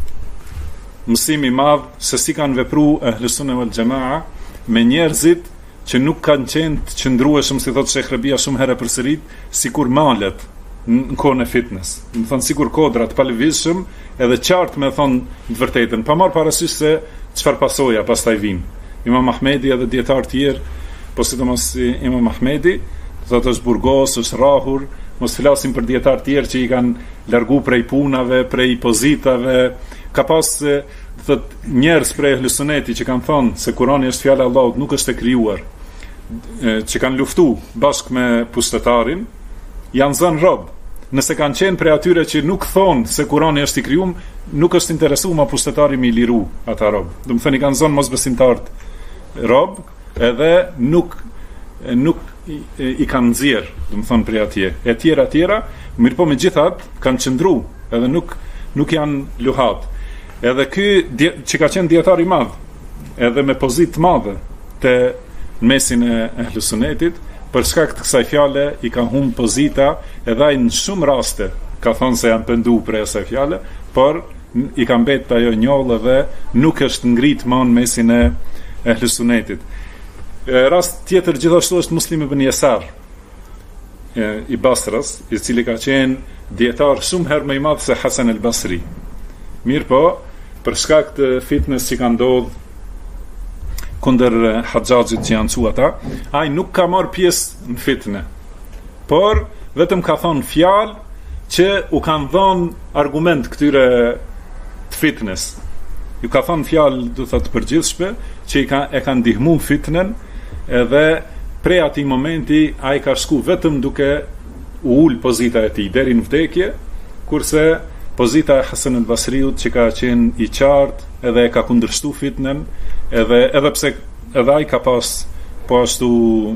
mësim i madh se si kanë vepruar Ehlus Sunne wal Jamaa me njerëzit që nuk kanë qenë të qëndrueshëm, si thotë Sheikh Rabia shumë herë përsërit, sikur malet në kohën e fitness. Do të thënë sikur kodra të palëvizshëm, edhe qartë me thonë të vërtetën, pa marrë parasysh se çfarë pasoja pastaj vijnë. Imam Ahmedi edhe dietar të tjerë, po sidomos Imam Ahmedi, thotë është burgos, është rrahur. Mos flasim për dietar tjerë që i kanë largu prej punave, prej pozitave. Ka pas thot njerëz prej Ehlus Sunneti që kanë thënë se Kurani është fjala e Allahut, nuk është e krijuar, që kanë luftu bashkë me pushtetarin, janë zënë rob. Nëse kanë qenë prej atyre që nuk thonë se Kurani është i krijuar, nuk është interesuar ma pushtetari me i liru ata rob. Do të thënë i kanë zënë mosbesimtarët rob, edhe nuk i kanë nxjerr, do të thonë prej atje. E tjera, mirë po megjithatë kanë qëndru, edhe nuk janë luhat. Edhe ky që ka qenë dietar i madh, edhe me pozitë të madhe te mesin e Ehlus Sunnetit, për shkak të kësaj fjale i ka humbur pozita, edhe ai në shumë raste ka thonë se janë pendu prej asaj fjale, por i ka mbetë ajo njollë dhe nuk është ngrit më në mesin e Ehlus Sunnetit. Rast tjetër gjithashtu është Muslim ibn Yasar i Basrës, i cili ka qenë dietar shumë herë më i madh se Hasan al-Basri. Mirë po, për shkak të fitnes që ka ndodhur kundër Haxhaxhit që janë ata, ai nuk ka marrë pjesë në fitne, por vetëm ka thonë fjalë që u kanë dhënë argument këtyre të fitnes. Ju ka thonë fjalë, do thotë përgjithshme, që e kanë ndihmuar fitnen. Edhe prej atij momenti ai ka shku vetëm duke u ul pozita e tij deri në vdekje, kurse pozita e Hasan al-Basriut që ka qenë i qartë, edhe e ka kundërshtu fitnen, edhe pse edhe ai ka pas po ashtu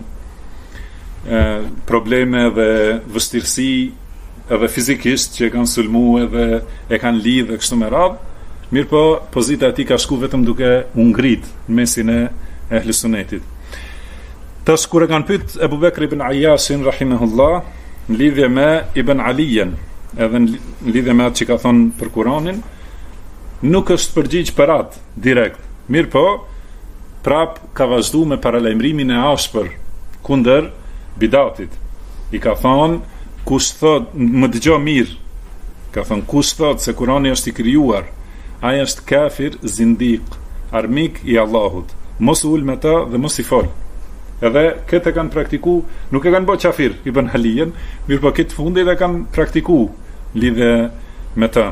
probleme dhe vështirësi edhe fizikisht që kanë sulmu edhe e kanë lidhë kështu me radhë, mirë po pozita e tij ka shku vetëm duke u ngrit në mesin e Ehlus Sunnetit. Tash kur e kanë pyet Abu Bekr ibn Ayyashin rahimahullah në lidhje me Ibn Alijen, edhe në lidhje me atë që ka thonë për Kuranin, nuk është përgjigj për atë direkt. Mirë po, prap ka vazhdu me paralajmërimin e ashpër kundër bidatit. I ka thonë, kush thot, më dëgjo mirë, ka thonë, kush thot se Kurani është i krijuar, ai është kafir, zindiq, armik i Allahut. Mos ul me ta dhe mos i fol. Edhe këtë e kanë praktiku, nuk e kanë bë qafir Ibn Alijen, mirë po këtë fundi dhe kanë praktiku lidhe me ta.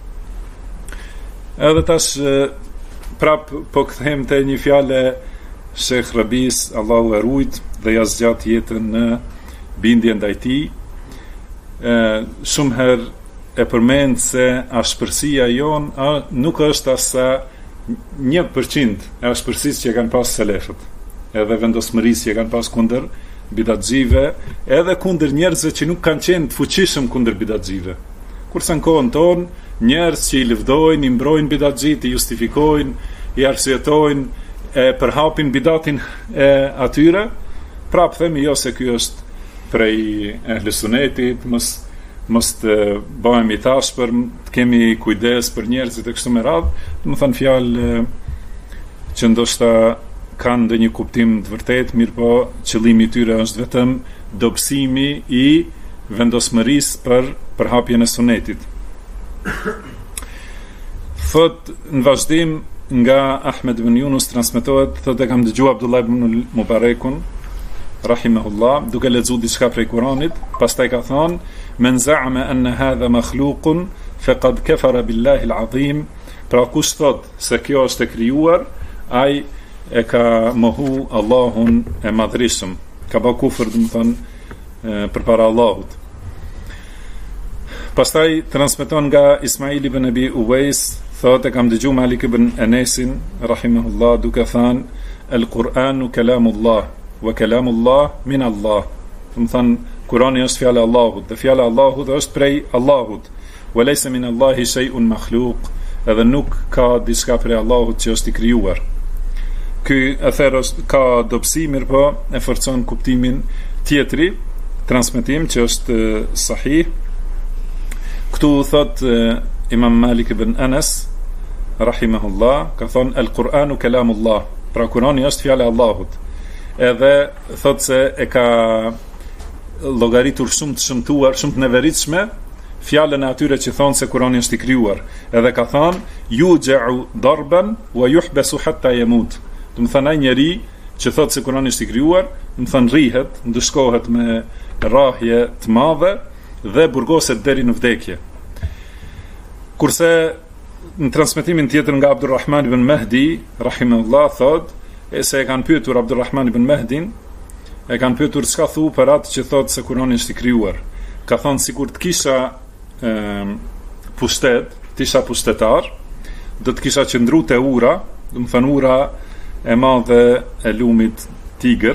Edhe tash prap po kthehem te një fjale Sheikh Rabis, Allahu e rujt dhe ja zgjat jetën në bindje ndaj tij. Shumë herë e përmend se ashpërsia jon nuk është asa 1% e ashpërsisë që kanë pas selefët, edhe vendosmërisë që kanë pas kundër bidatxive, edhe kundër njerëzve që nuk kanë qenë të fuqishëm kundër bidatxive. Kurse në kohën tonë, njerëz që i lëvdojnë, i mbrojnë bidatxit, i justifikojnë, i arsyetojnë, e përhapin bidatin e atyre, prap themi jo se ky është prej Ehlus Sunnetit, mos të bëhemi tashpër, të kemi kujdes për njerëzit e kështu me radhë, do të thënë fjalë që ndoshta kanë ndonjë kuptim të vërtet, mirë po qëllimi i tyre është vetëm dobësimi i vendosmërisë për përhapjen e sunetit. Thot në vazhdim nga Ahmed ibn Yunus transmetohet, thot e kam dëgjuar Abdullah ibn Mubarakun rahimahullah, duke lexuar diçka prej Kuranit, pastaj ka thënë: "Men za'ama anna hadha makhluqun faqad kafara billahi al-azim." Pra kush thot se kjo është e krijuar, ai e ka mohu Allahun e madhrishëm, ka bë kufër, do të thonë përpara Allahut. Pastaj transmeton nga Ismail ibn Abi Uwais, thotë kam dëgjuar Malik ibn Anasin rahimahullah duke thënë: "El-Qur'anu kalamullah wa kalamullah min Allah." Do të thonë Kurani është fjala e Allahut, dhe fjala e Allahut është prej Allahut. Wa laysa min Allahi shay'un makhluq, edhe nuk ka diçka prej Allahut që është i krijuar. Ky atëherë është ka dobësi, mirë po e forcon kuptimin tjetri, transmetim që është sahih. Këtu thot Imam Malik ibn Anas rahimahullah, ka thonë el-Qur'anu kalamullah, pra Kurani është fjala e Allahut. Edhe thot se e ka llogaritur shumë të shëmtuar, shumë të neveritshme fjalën e atyre që thonë se Kurani është i krijuar. Edhe ka thonë yuja'u darban wa yuhbasu hatta yamut. Do të thonë ai njeri që thotë se Kurani është i krijuar, do të thonë rrihet, ndëshkohet me rrahje të madhe dhe burgoset deri në vdekje. Kurse në transmetimin tjetër nga Abdulrahman ibn Mahdi rahimahullah thotë se e kanë pyetur Abdulrahman ibn Mahdin, e kanë pyetur çka thu për atë që thotë se Kurani është i krijuar. Ka thonë sikur të kisha pushtet, të isha pushtetar, do të kisha qëndru te ura, do të thonë ura e madhe e lumit tigër.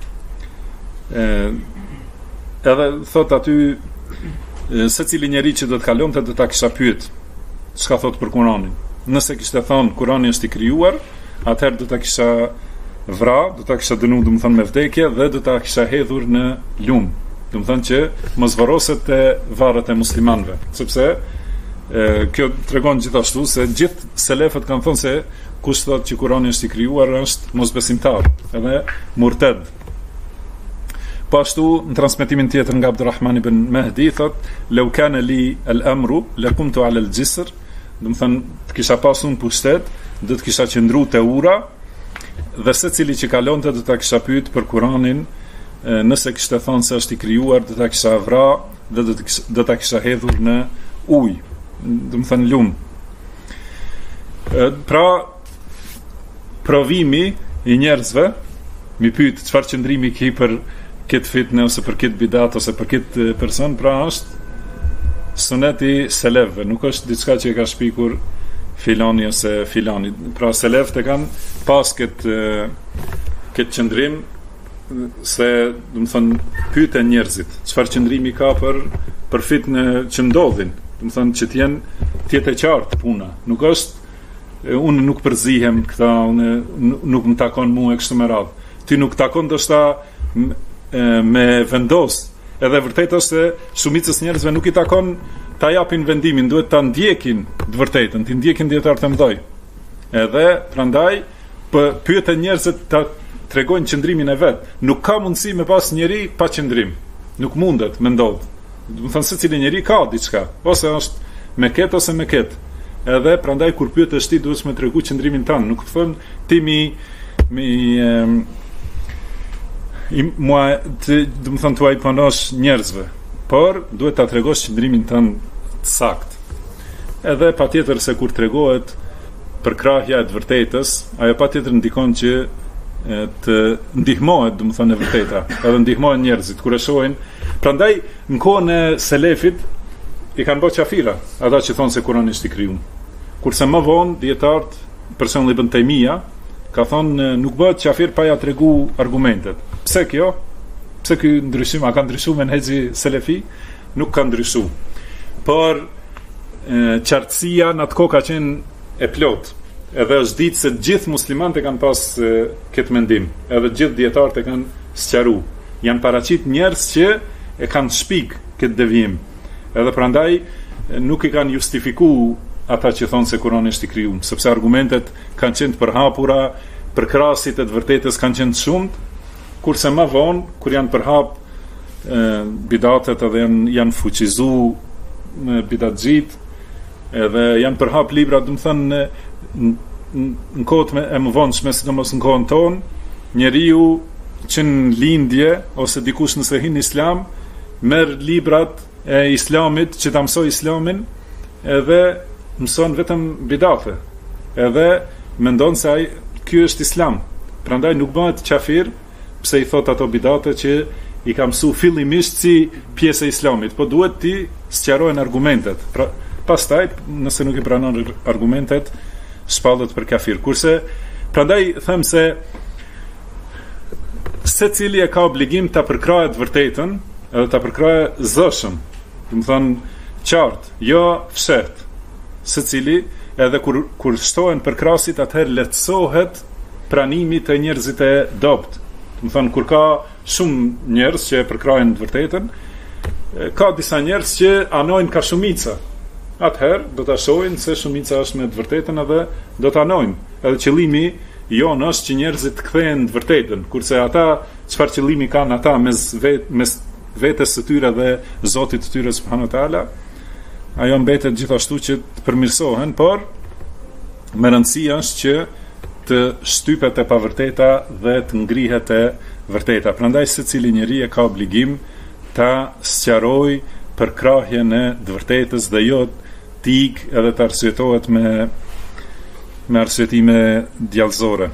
Edhe thot aty secili njeri që do të kalonte do ta kisha pyet çka thot për Kur'anin. Nëse kishte thënë Kur'ani është i krijuar, atëherë do ta kisha do ta kisha dënuar, do të thonë me vdekje, dhe do ta kisha hedhur në lum. Do të thonë që mos varroset te varret e muslimanëve, sepse kjo tregon gjithashtu se gjithë selefët kanë thënë se kush thotë që Kurani është i krijuar është mosbesimtar, edhe murted. Po ashtu në transmetimin tjetër nga Abdulrahman ibn Mahdi thot: "Law kana li al-amru laqumtu ala al-jisr." Do të thonë të kisha pasur në pushtet, do të kisha qëndruar te ura, dhe secili që kalonte do ta kisha pyet për Kur'anin, nëse kishte thënë se është i krijuar, do ta kisha vrarë dhe do ta kisha hedhur në ujë, do të thënë lum. Pra provimi i njerëzve mi pyet çfarë qëndrimi ke për këtë fitne ose për këtë bidat ose për këtë person, pra është suneti selefëve, nuk është diçka që e ka shpikur filani ose filani. Pra selefët e kanë pas këtë qëndrim se, do të thonë, pyeten njerëzit çfarë qëndrimi ka për fitne që ndodhin, do të thonë që të jetë e qartë puna. Nuk është unë nuk përzihem këta, unë nuk më takon mua e kështu me radhë. Ty nuk takon ndoshta me vendos. Edhe vërtet është se shumicës njerëzve nuk i takon ta japin vendimin, duhet ta ndjekin të vërtetën, të ndjekin dietar të mëdhej. Edhe prandaj pyeten njerëzit ta tregojnë qëndrimin e vet. Nuk ka mundësi me pas njeri pa qëndrim. Nuk mundet me ndodh. Do të thonë secili njeri ka diçka, ose është me kët ose me kët. Edhe prandaj kur pyetesh ti duhet me tregu qëndrimin tan, nuk thon ti mua do të thonë tuaj panosh njerëzve, por duhet ta tregosh qëndrimin tan të sakt. Edhe patjetër se kur tregohet për krahja e të vërtetës, ajo patjetër ndikon që të ndihmohet, do të thonë, e vërteta, edhe ndihmohen njerëzit kur e shohin. Prandaj në kohën e selefit i kanë bërë qafira ata që thonë se Kurani është i krijuar. Kurse më vonë dietarët, për shembull Ibn Taymija, ka thonë nuk bëhet qafir pa ja tregu argumentet. Pse kjo? Pse ky ndryshim? A ka ndryshuar menhexhi selefi? Nuk ka ndryshuar. Por qartësia në atë kohë ka qenë e plot. Edhe është ditë se gjithë muslimanët e kanë pas këtë mendim. Edhe gjithë dietarët e kanë sqaruar. Janë paraqit njerëz që e kanë shpik këtë devijim. Edhe prandaj nuk i kanë justifikuar ata që thonë se Kurani është i krijuar, sepse argumentet kanë qenë të përhapura, përkrasit e të vërtetës kanë qenë shumë, kurse më vonë kur janë përhap bidatet edhe janë fuqizuar bidatxhit, edhe janë përhap libra, do të thënë në kohët e më vonshme, sidomos në kohën tonë, njeriu që në lindje ose dikush nëse hin islam merr librat e islamit që ta mësoj islamin edhe mëson vetëm bidate edhe mendon se ai ky është islam, prandaj nuk bëhet kafir pse i thot ato bidate që i ka mësu fillimisht si pjesë e islamit, po duhet ti sqarohen argumentet. Pra, pastaj nëse nuk i pranon argumentet shpallet për kafir. Kurse prandaj them se secili e ka obligim ta përkrahet vërtetën edhe ta përkrahet zëshëm. Do të thonë qartë, jo fshet. Secili edhe kur shtohen përkrasit atëherë lehtësohet pranimi të njerëzit e dopt. Do të thonë kur ka shumë njerëz që përkrahen të vërtetën, ka disa njerëz që anojnë ka shumica. Atëherë do ta shohin se shumica është me të vërtetën edhe do ta anojnë. Edhe qëllimi jon është që njerëzit të kthehen të vërtetën, kurse ata çfarë qëllimi kanë ata mes vetes së tyre dhe Zotit të tyre subhanahu wa taala, ajo mbetet gjithashtu që të përmirësohen, por më rëndësia është që të shtypet e pavërteta dhe të ngrihet e vërteta. Prandaj secili njeri e ka obligim ta sqarojë përkrahjen e të vërtetës dhe jo të ikë edhe të arsyetohet me arsyetime djallëzore.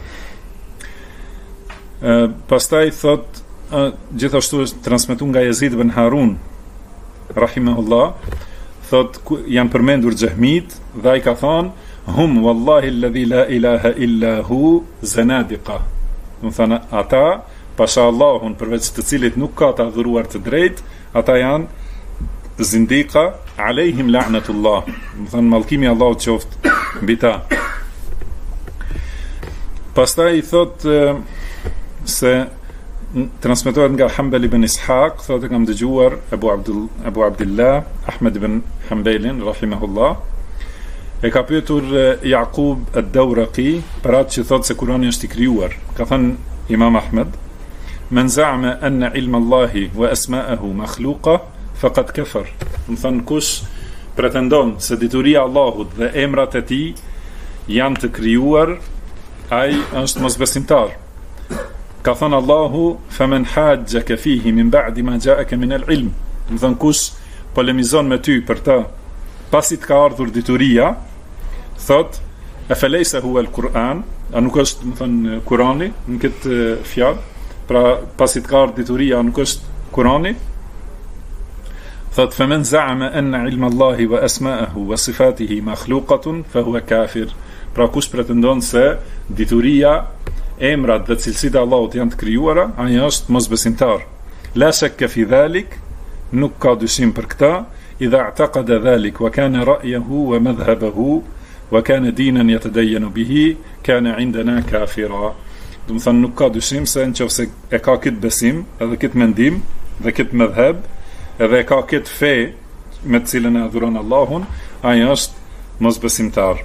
Pastaj thot gjithashtu është transmetuar nga Yazid ibn Harun rahimahullah, thot janë përmendur xehmit dhe ai ka thënë hum wallahi alladhi la ilaha illa hu zanadiqa. Do thënë ata pasha Allahun përveç të cilit nuk ka të adhuruar të drejt, ata janë zindika alejhim la'natullah. Do thënë mallkimi i Allahut qoftë mbi ta. Pastaj i thot se transmetohet nga Hanbal ibn Ishaq, thotë kam dëgjuar Abu Abdullah Ahmed ibn Hanbalin rahimahullah, e ka pyetur Yaqub ad-Dawraqi për atë që thotë se Kurani është i krijuar. Ka thënë Imam Ahmed, men za'ama anna ilma Allahi wa asma'ahu makhluqa faqad kafar. Do thënë kush pretendon se dituria e Allahut dhe emrat e tij janë të krijuar, ai është mosbesimtar. Ka thënë Allahu faman hajjaka fihi min ba'di ma ja'aka min al-ilm. Do thënë kush polemizon me ty për të pasi të ka ardhur dituria, thot afalaysa huwa al-Quran, a nuk është do thënë Kurani në këtë fjalë, pra pasi të ka ardhur dituria nuk është Kurani. Thot faman za'ama anna ilma Allahi wa asma'ahu wa sifatihi makhluqatun fa huwa kafir. Pra kush pretendon se dituria, emrat dhe cilësitë e Allahut janë të krijuara, ai është mosbesimtar. La shakka fi dhalik, nuk ka dyshim për këtë, idha i'taqada dhalik wa kana ra'yuhu wa madhhabuhu wa kana dinan yatadayyanu bihi, kana 'indana kafira. Do të thonë nuk ka dyshim se nëse e ka këtë besim, edhe këtë mendim dhe këtë madhhab, edhe e ka këtë fe me të cilën e adhuron Allahun, ai është mosbesimtar.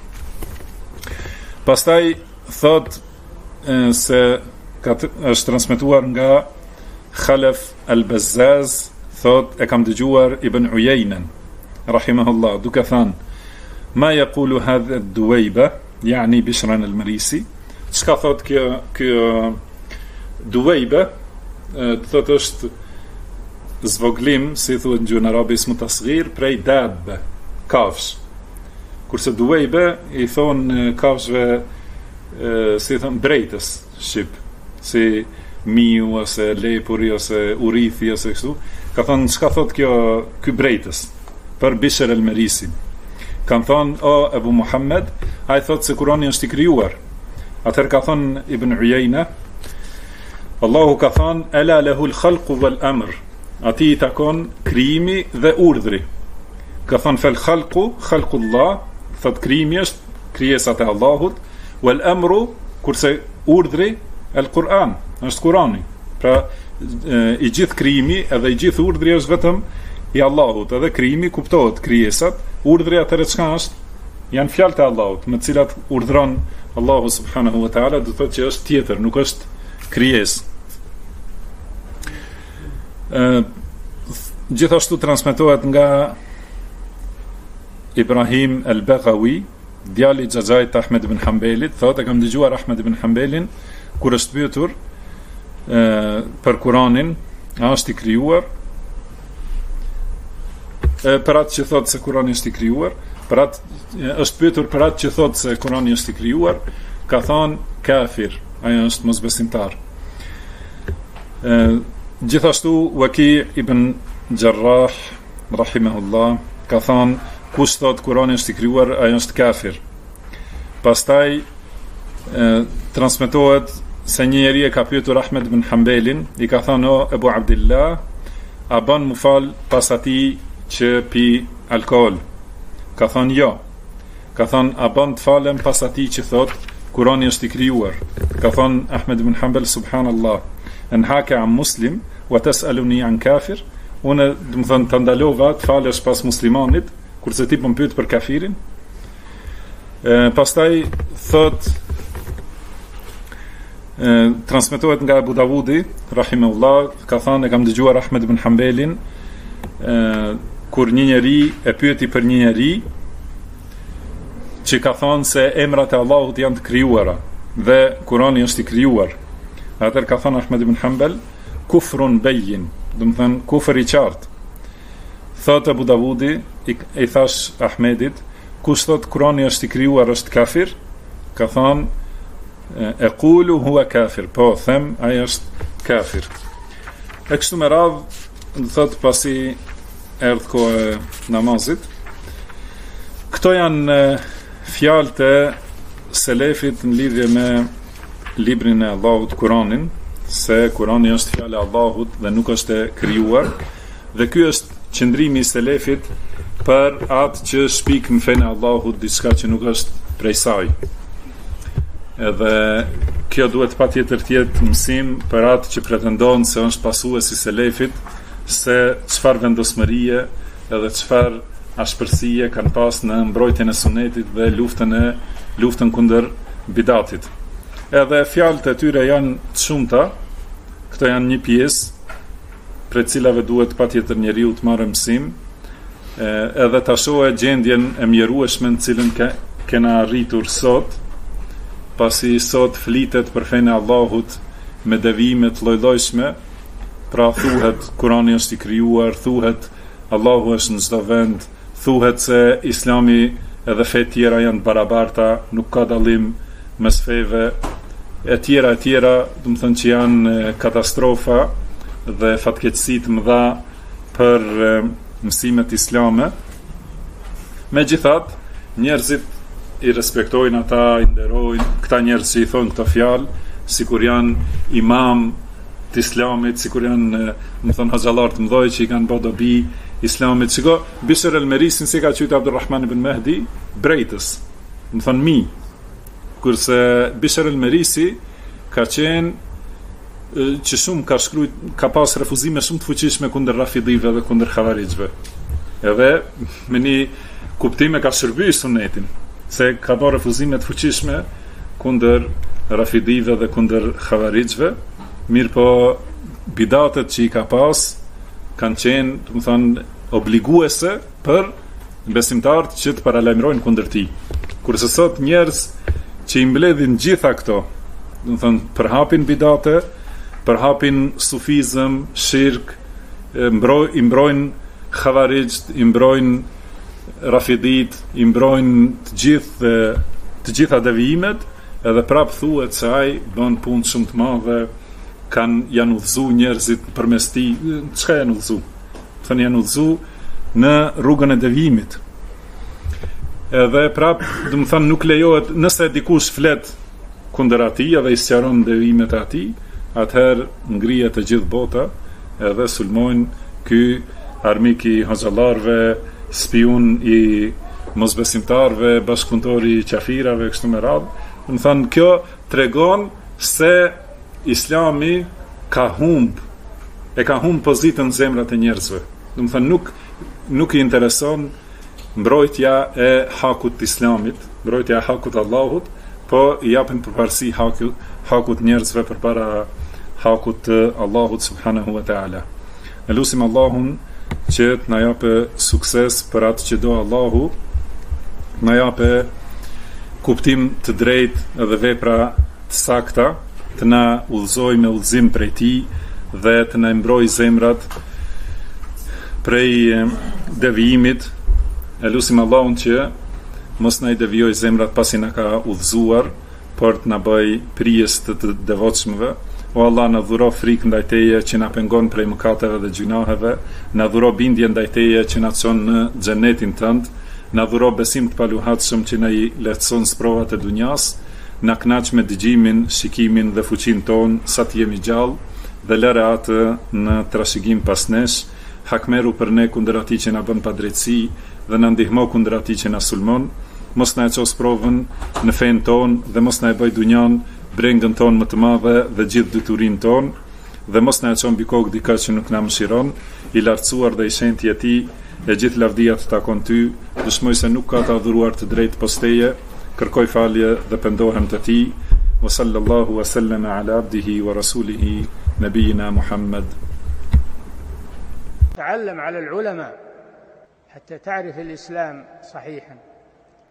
Pastaj thot se është transmetuar nga Khalaf al-Bazzaz, thot e kam dëgjuar Ibn Uyaynan rahimahullah duke thënë ma yaqulu hadha ad-Duwayba, yani Bishran al-Marisi. Çka thot kjo Duwayba, thot është zvoglim, si thuhet në gjuhën arabe, ismu tasghir prej dabbe, kafsh. Kurse Duwayba i thon kafshëve si thon brejtës shqip, si miu ose lepuri ose urithi ose kështu. Ka thonë çka thot ky brejtës për Bishr el-Merisi. Kanë thonë o Ebu Muhammed, ai thot se Kurani është i krijuar. Atëherë ka thonë Ibn Uyayna, Allahu ka thonë ala lahu al-khalqu wal-amr, ati i takon krijimi dhe urdhri. Ka thonë fel khalqu khalqullah, thot krijimi është krijesat e Allahut, wal amru, kurse urdhri el-Quran, është Kurani. Pra i gjithë krijimi edhe i gjithë urdhri është vetëm i Allahut, edhe krijimi kuptohet krijesat, urdhri atëherë çka është? Janë fjalët e Allahut, me të cilat urdhron Allahu subhanahu wa taala, do të thotë që është tjetër, nuk është krijesë. Gjithashtu transmetohet nga Ibrahim al-Baghawi, djali i xhaxhait Ahmed ibn Hanbalit, thotë kam dëgjuar Ahmed ibn Hanbalin kur është pyetur për Kur'anin, a është i krijuar? Për atë që thotë se Kur'ani është i krijuar, për atë është pyetur për atë që thotë se Kur'ani është i krijuar, ka thënë kafir, ai është mosbesimtar. Gjithashtu Waki ibn Jarrah rahimahullah ka thënë kush thotë Kur'ani është i krijuar, ai është kafir. Pastaj transmetohet se një njeri e ka pyetur Ahmed ibn Hanbalin, i ka thënë o Ebu Abdillah, a bën më fal pas atij që pi alkool? Ka thënë jo. Ka thënë a bën të falem pas atij që thot Kurani është i krijuar? Ka thënë Ahmed ibn Hanbal subhanallah, enhaka an muslim wa tasaluni an kafir? Unë do të thënë të ndalova të falesh pas muslimanit, kurse ti po më pyet për kafirin. Pastaj thot transmetohet nga Abu Davudi rahimahullah, ka thënë e kam dëgjuar Ahmed ibn Hanbalin kur një njeri e pyeti për një njeri që ka thënë se emrat e Allahut janë të krijuara dhe Kurani është i krijuar. Atëherë ka thënë Ahmed ibn Hanbal kufrun bayyin, do të thënë kufër i qartë. Thot Abu Davudi i thash Ahmedit, kush thot Kurani është i krijuar është kafir? Ka thënë e kulu hua kafir, po them ai është kafir. E kështu me radhë, do thot pasi erdhë kohë e namazit. Këto janë fjalët e selefit në lidhje me librin e Allahut, Kuranin, se Kurani është fjala e Allahut dhe nuk është e krijuar, dhe ky është qëndrimi i selefit për atë që shpik në fenë e Allahut diçka që nuk është prej saj. Edhe kjo duhet patjetër të jetë mësim për atë që pretendon se është pasues i selefit, se çfarë vendosmërie edhe çfarë ashpërsie kanë pas në mbrojtjen e sunetit dhe luftën kundër bidatit. Edhe fjalët e tyre janë të shumta, këto janë një pjesë për cilave duhet patjetër njeriu të marrë mësim, edhe ta shohë gjendjen e mjerueshme në cilën kena arritur sot, pasi sot flitet për fenë e Allahut me devijime të lloj-llojshme. Pra thuhet Kurani është i krijuar, thuhet Allahu është në çdo vend, thuhet se Islami edhe fe tjera janë barabarta, nuk ka dallim mes feve, e tjera, do të thënë që janë katastrofa dhe fatkeqësi të mëdha për mësimet islame. Megjithatë, njerëzit i respektojnë ata, i nderojnë këta njerëz që i thonë këto fjalë, sikur janë imam të islamit, sikur janë, më thon haxhallar të mëdhoj që i kanë bërë dobi islamit. Shiko, Bishr el-Merisin si ka thënë Abdulrahman ibn Mahdi, brejtës, më thon mi. Kurse Bishr el-Merisi ka qenë që shumë ka pas refuzime shumë të fuqishme kundër rafidive dhe kundër xhavarixhve. Edhe me një kuptime ka shërbyer sunetin, se ka bërë refuzime të fuqishme kundër rafidive dhe kundër xhavarixhve, mirë po bidatet që i ka pas kanë qenë, do të thonë, obliguese për besimtarët që të paralajmërojnë kundër tij. Kurse sot njerëz që i mbledhin gjitha këto, do të thonë, përhapin bidate, përhapin sufizëm, shirk, i mbrojnë xhavarixht, i mbrojnë rafidit, i mbrojnë të gjitha devijimet, edhe prap thuhet se ai bën punë shumë të madhe, janë udhëzu njerëzit përmes tij. Çka janë udhëzu? Thonë janë udhëzu në rrugën e devijimit. Edhe prap, do të thonë, nuk lejohet, nëse dikush flet kundër atij edhe i sqaron devijimet e atij, atëherë ngrihet e gjithë bota edhe sulmojnë ky armik i haxhallarëve, spiun i mosbesimtarëve, bashkëpunëtori i qafirave, kështu me radhë. Do të thonë, kjo tregon se Islami ka humb pozitën në zemrat e njerëzve. Do të thonë, nuk i intereson mbrojtja e hakut të Islamit, mbrojtja e hakut të Allahut, po i japin përparësi hakut njerëzve përpara hakut të Allahut subhanahu wa taala. Ne lutim Allahun që të na japë sukses për atë që do Allahu, na japë kuptim të drejtë dhe vepra të sakta, të na udhëzoj me udhëzim prej tij dhe të na mbrojë zemrat prej devijimit. E lutim Allahun që mos na i devijoj zemrat pasi na ka udhëzuar, por të na bëj prijes të devotshmëve. O Allah, na dhuro frikë ndaj Teje që na pengon prej mëkateve dhe gjunaheve, na dhuro bindje ndaj Teje që na çon në xhenetin tënd, na dhuro besim të paluhatshëm që na i lehtëson sprovat e dunjas, na kënaq me dëgjimin, shikimin dhe fuqinë ton sa të jemi gjallë dhe lëre atë në trashëgim pas nesh. Hakmeru për ne kundër atij që na bën padrejtësi dhe na ndihmo kundër atij që na sulmon. Mos na e ços provën në fen ton dhe mos na e bëj dunjan brengën ton më të madhe dhe gjithë detyrinë ton, dhe mos na e çon mbi kokë dikë që nuk na mëshiron. I lartësuar dhe i shenjtë i tij, e gjithë lavdia të takon ty. Dëshmoj se nuk ka të adhuruar të drejtë pos Teje, kërkoj falje dhe pendohem te ti. Wa sallallahu wa sallama ala abdihi wa rasulihi nabiyina Muhammad. تعلم على العلماء حتى تعرف الإسلام صحيحا.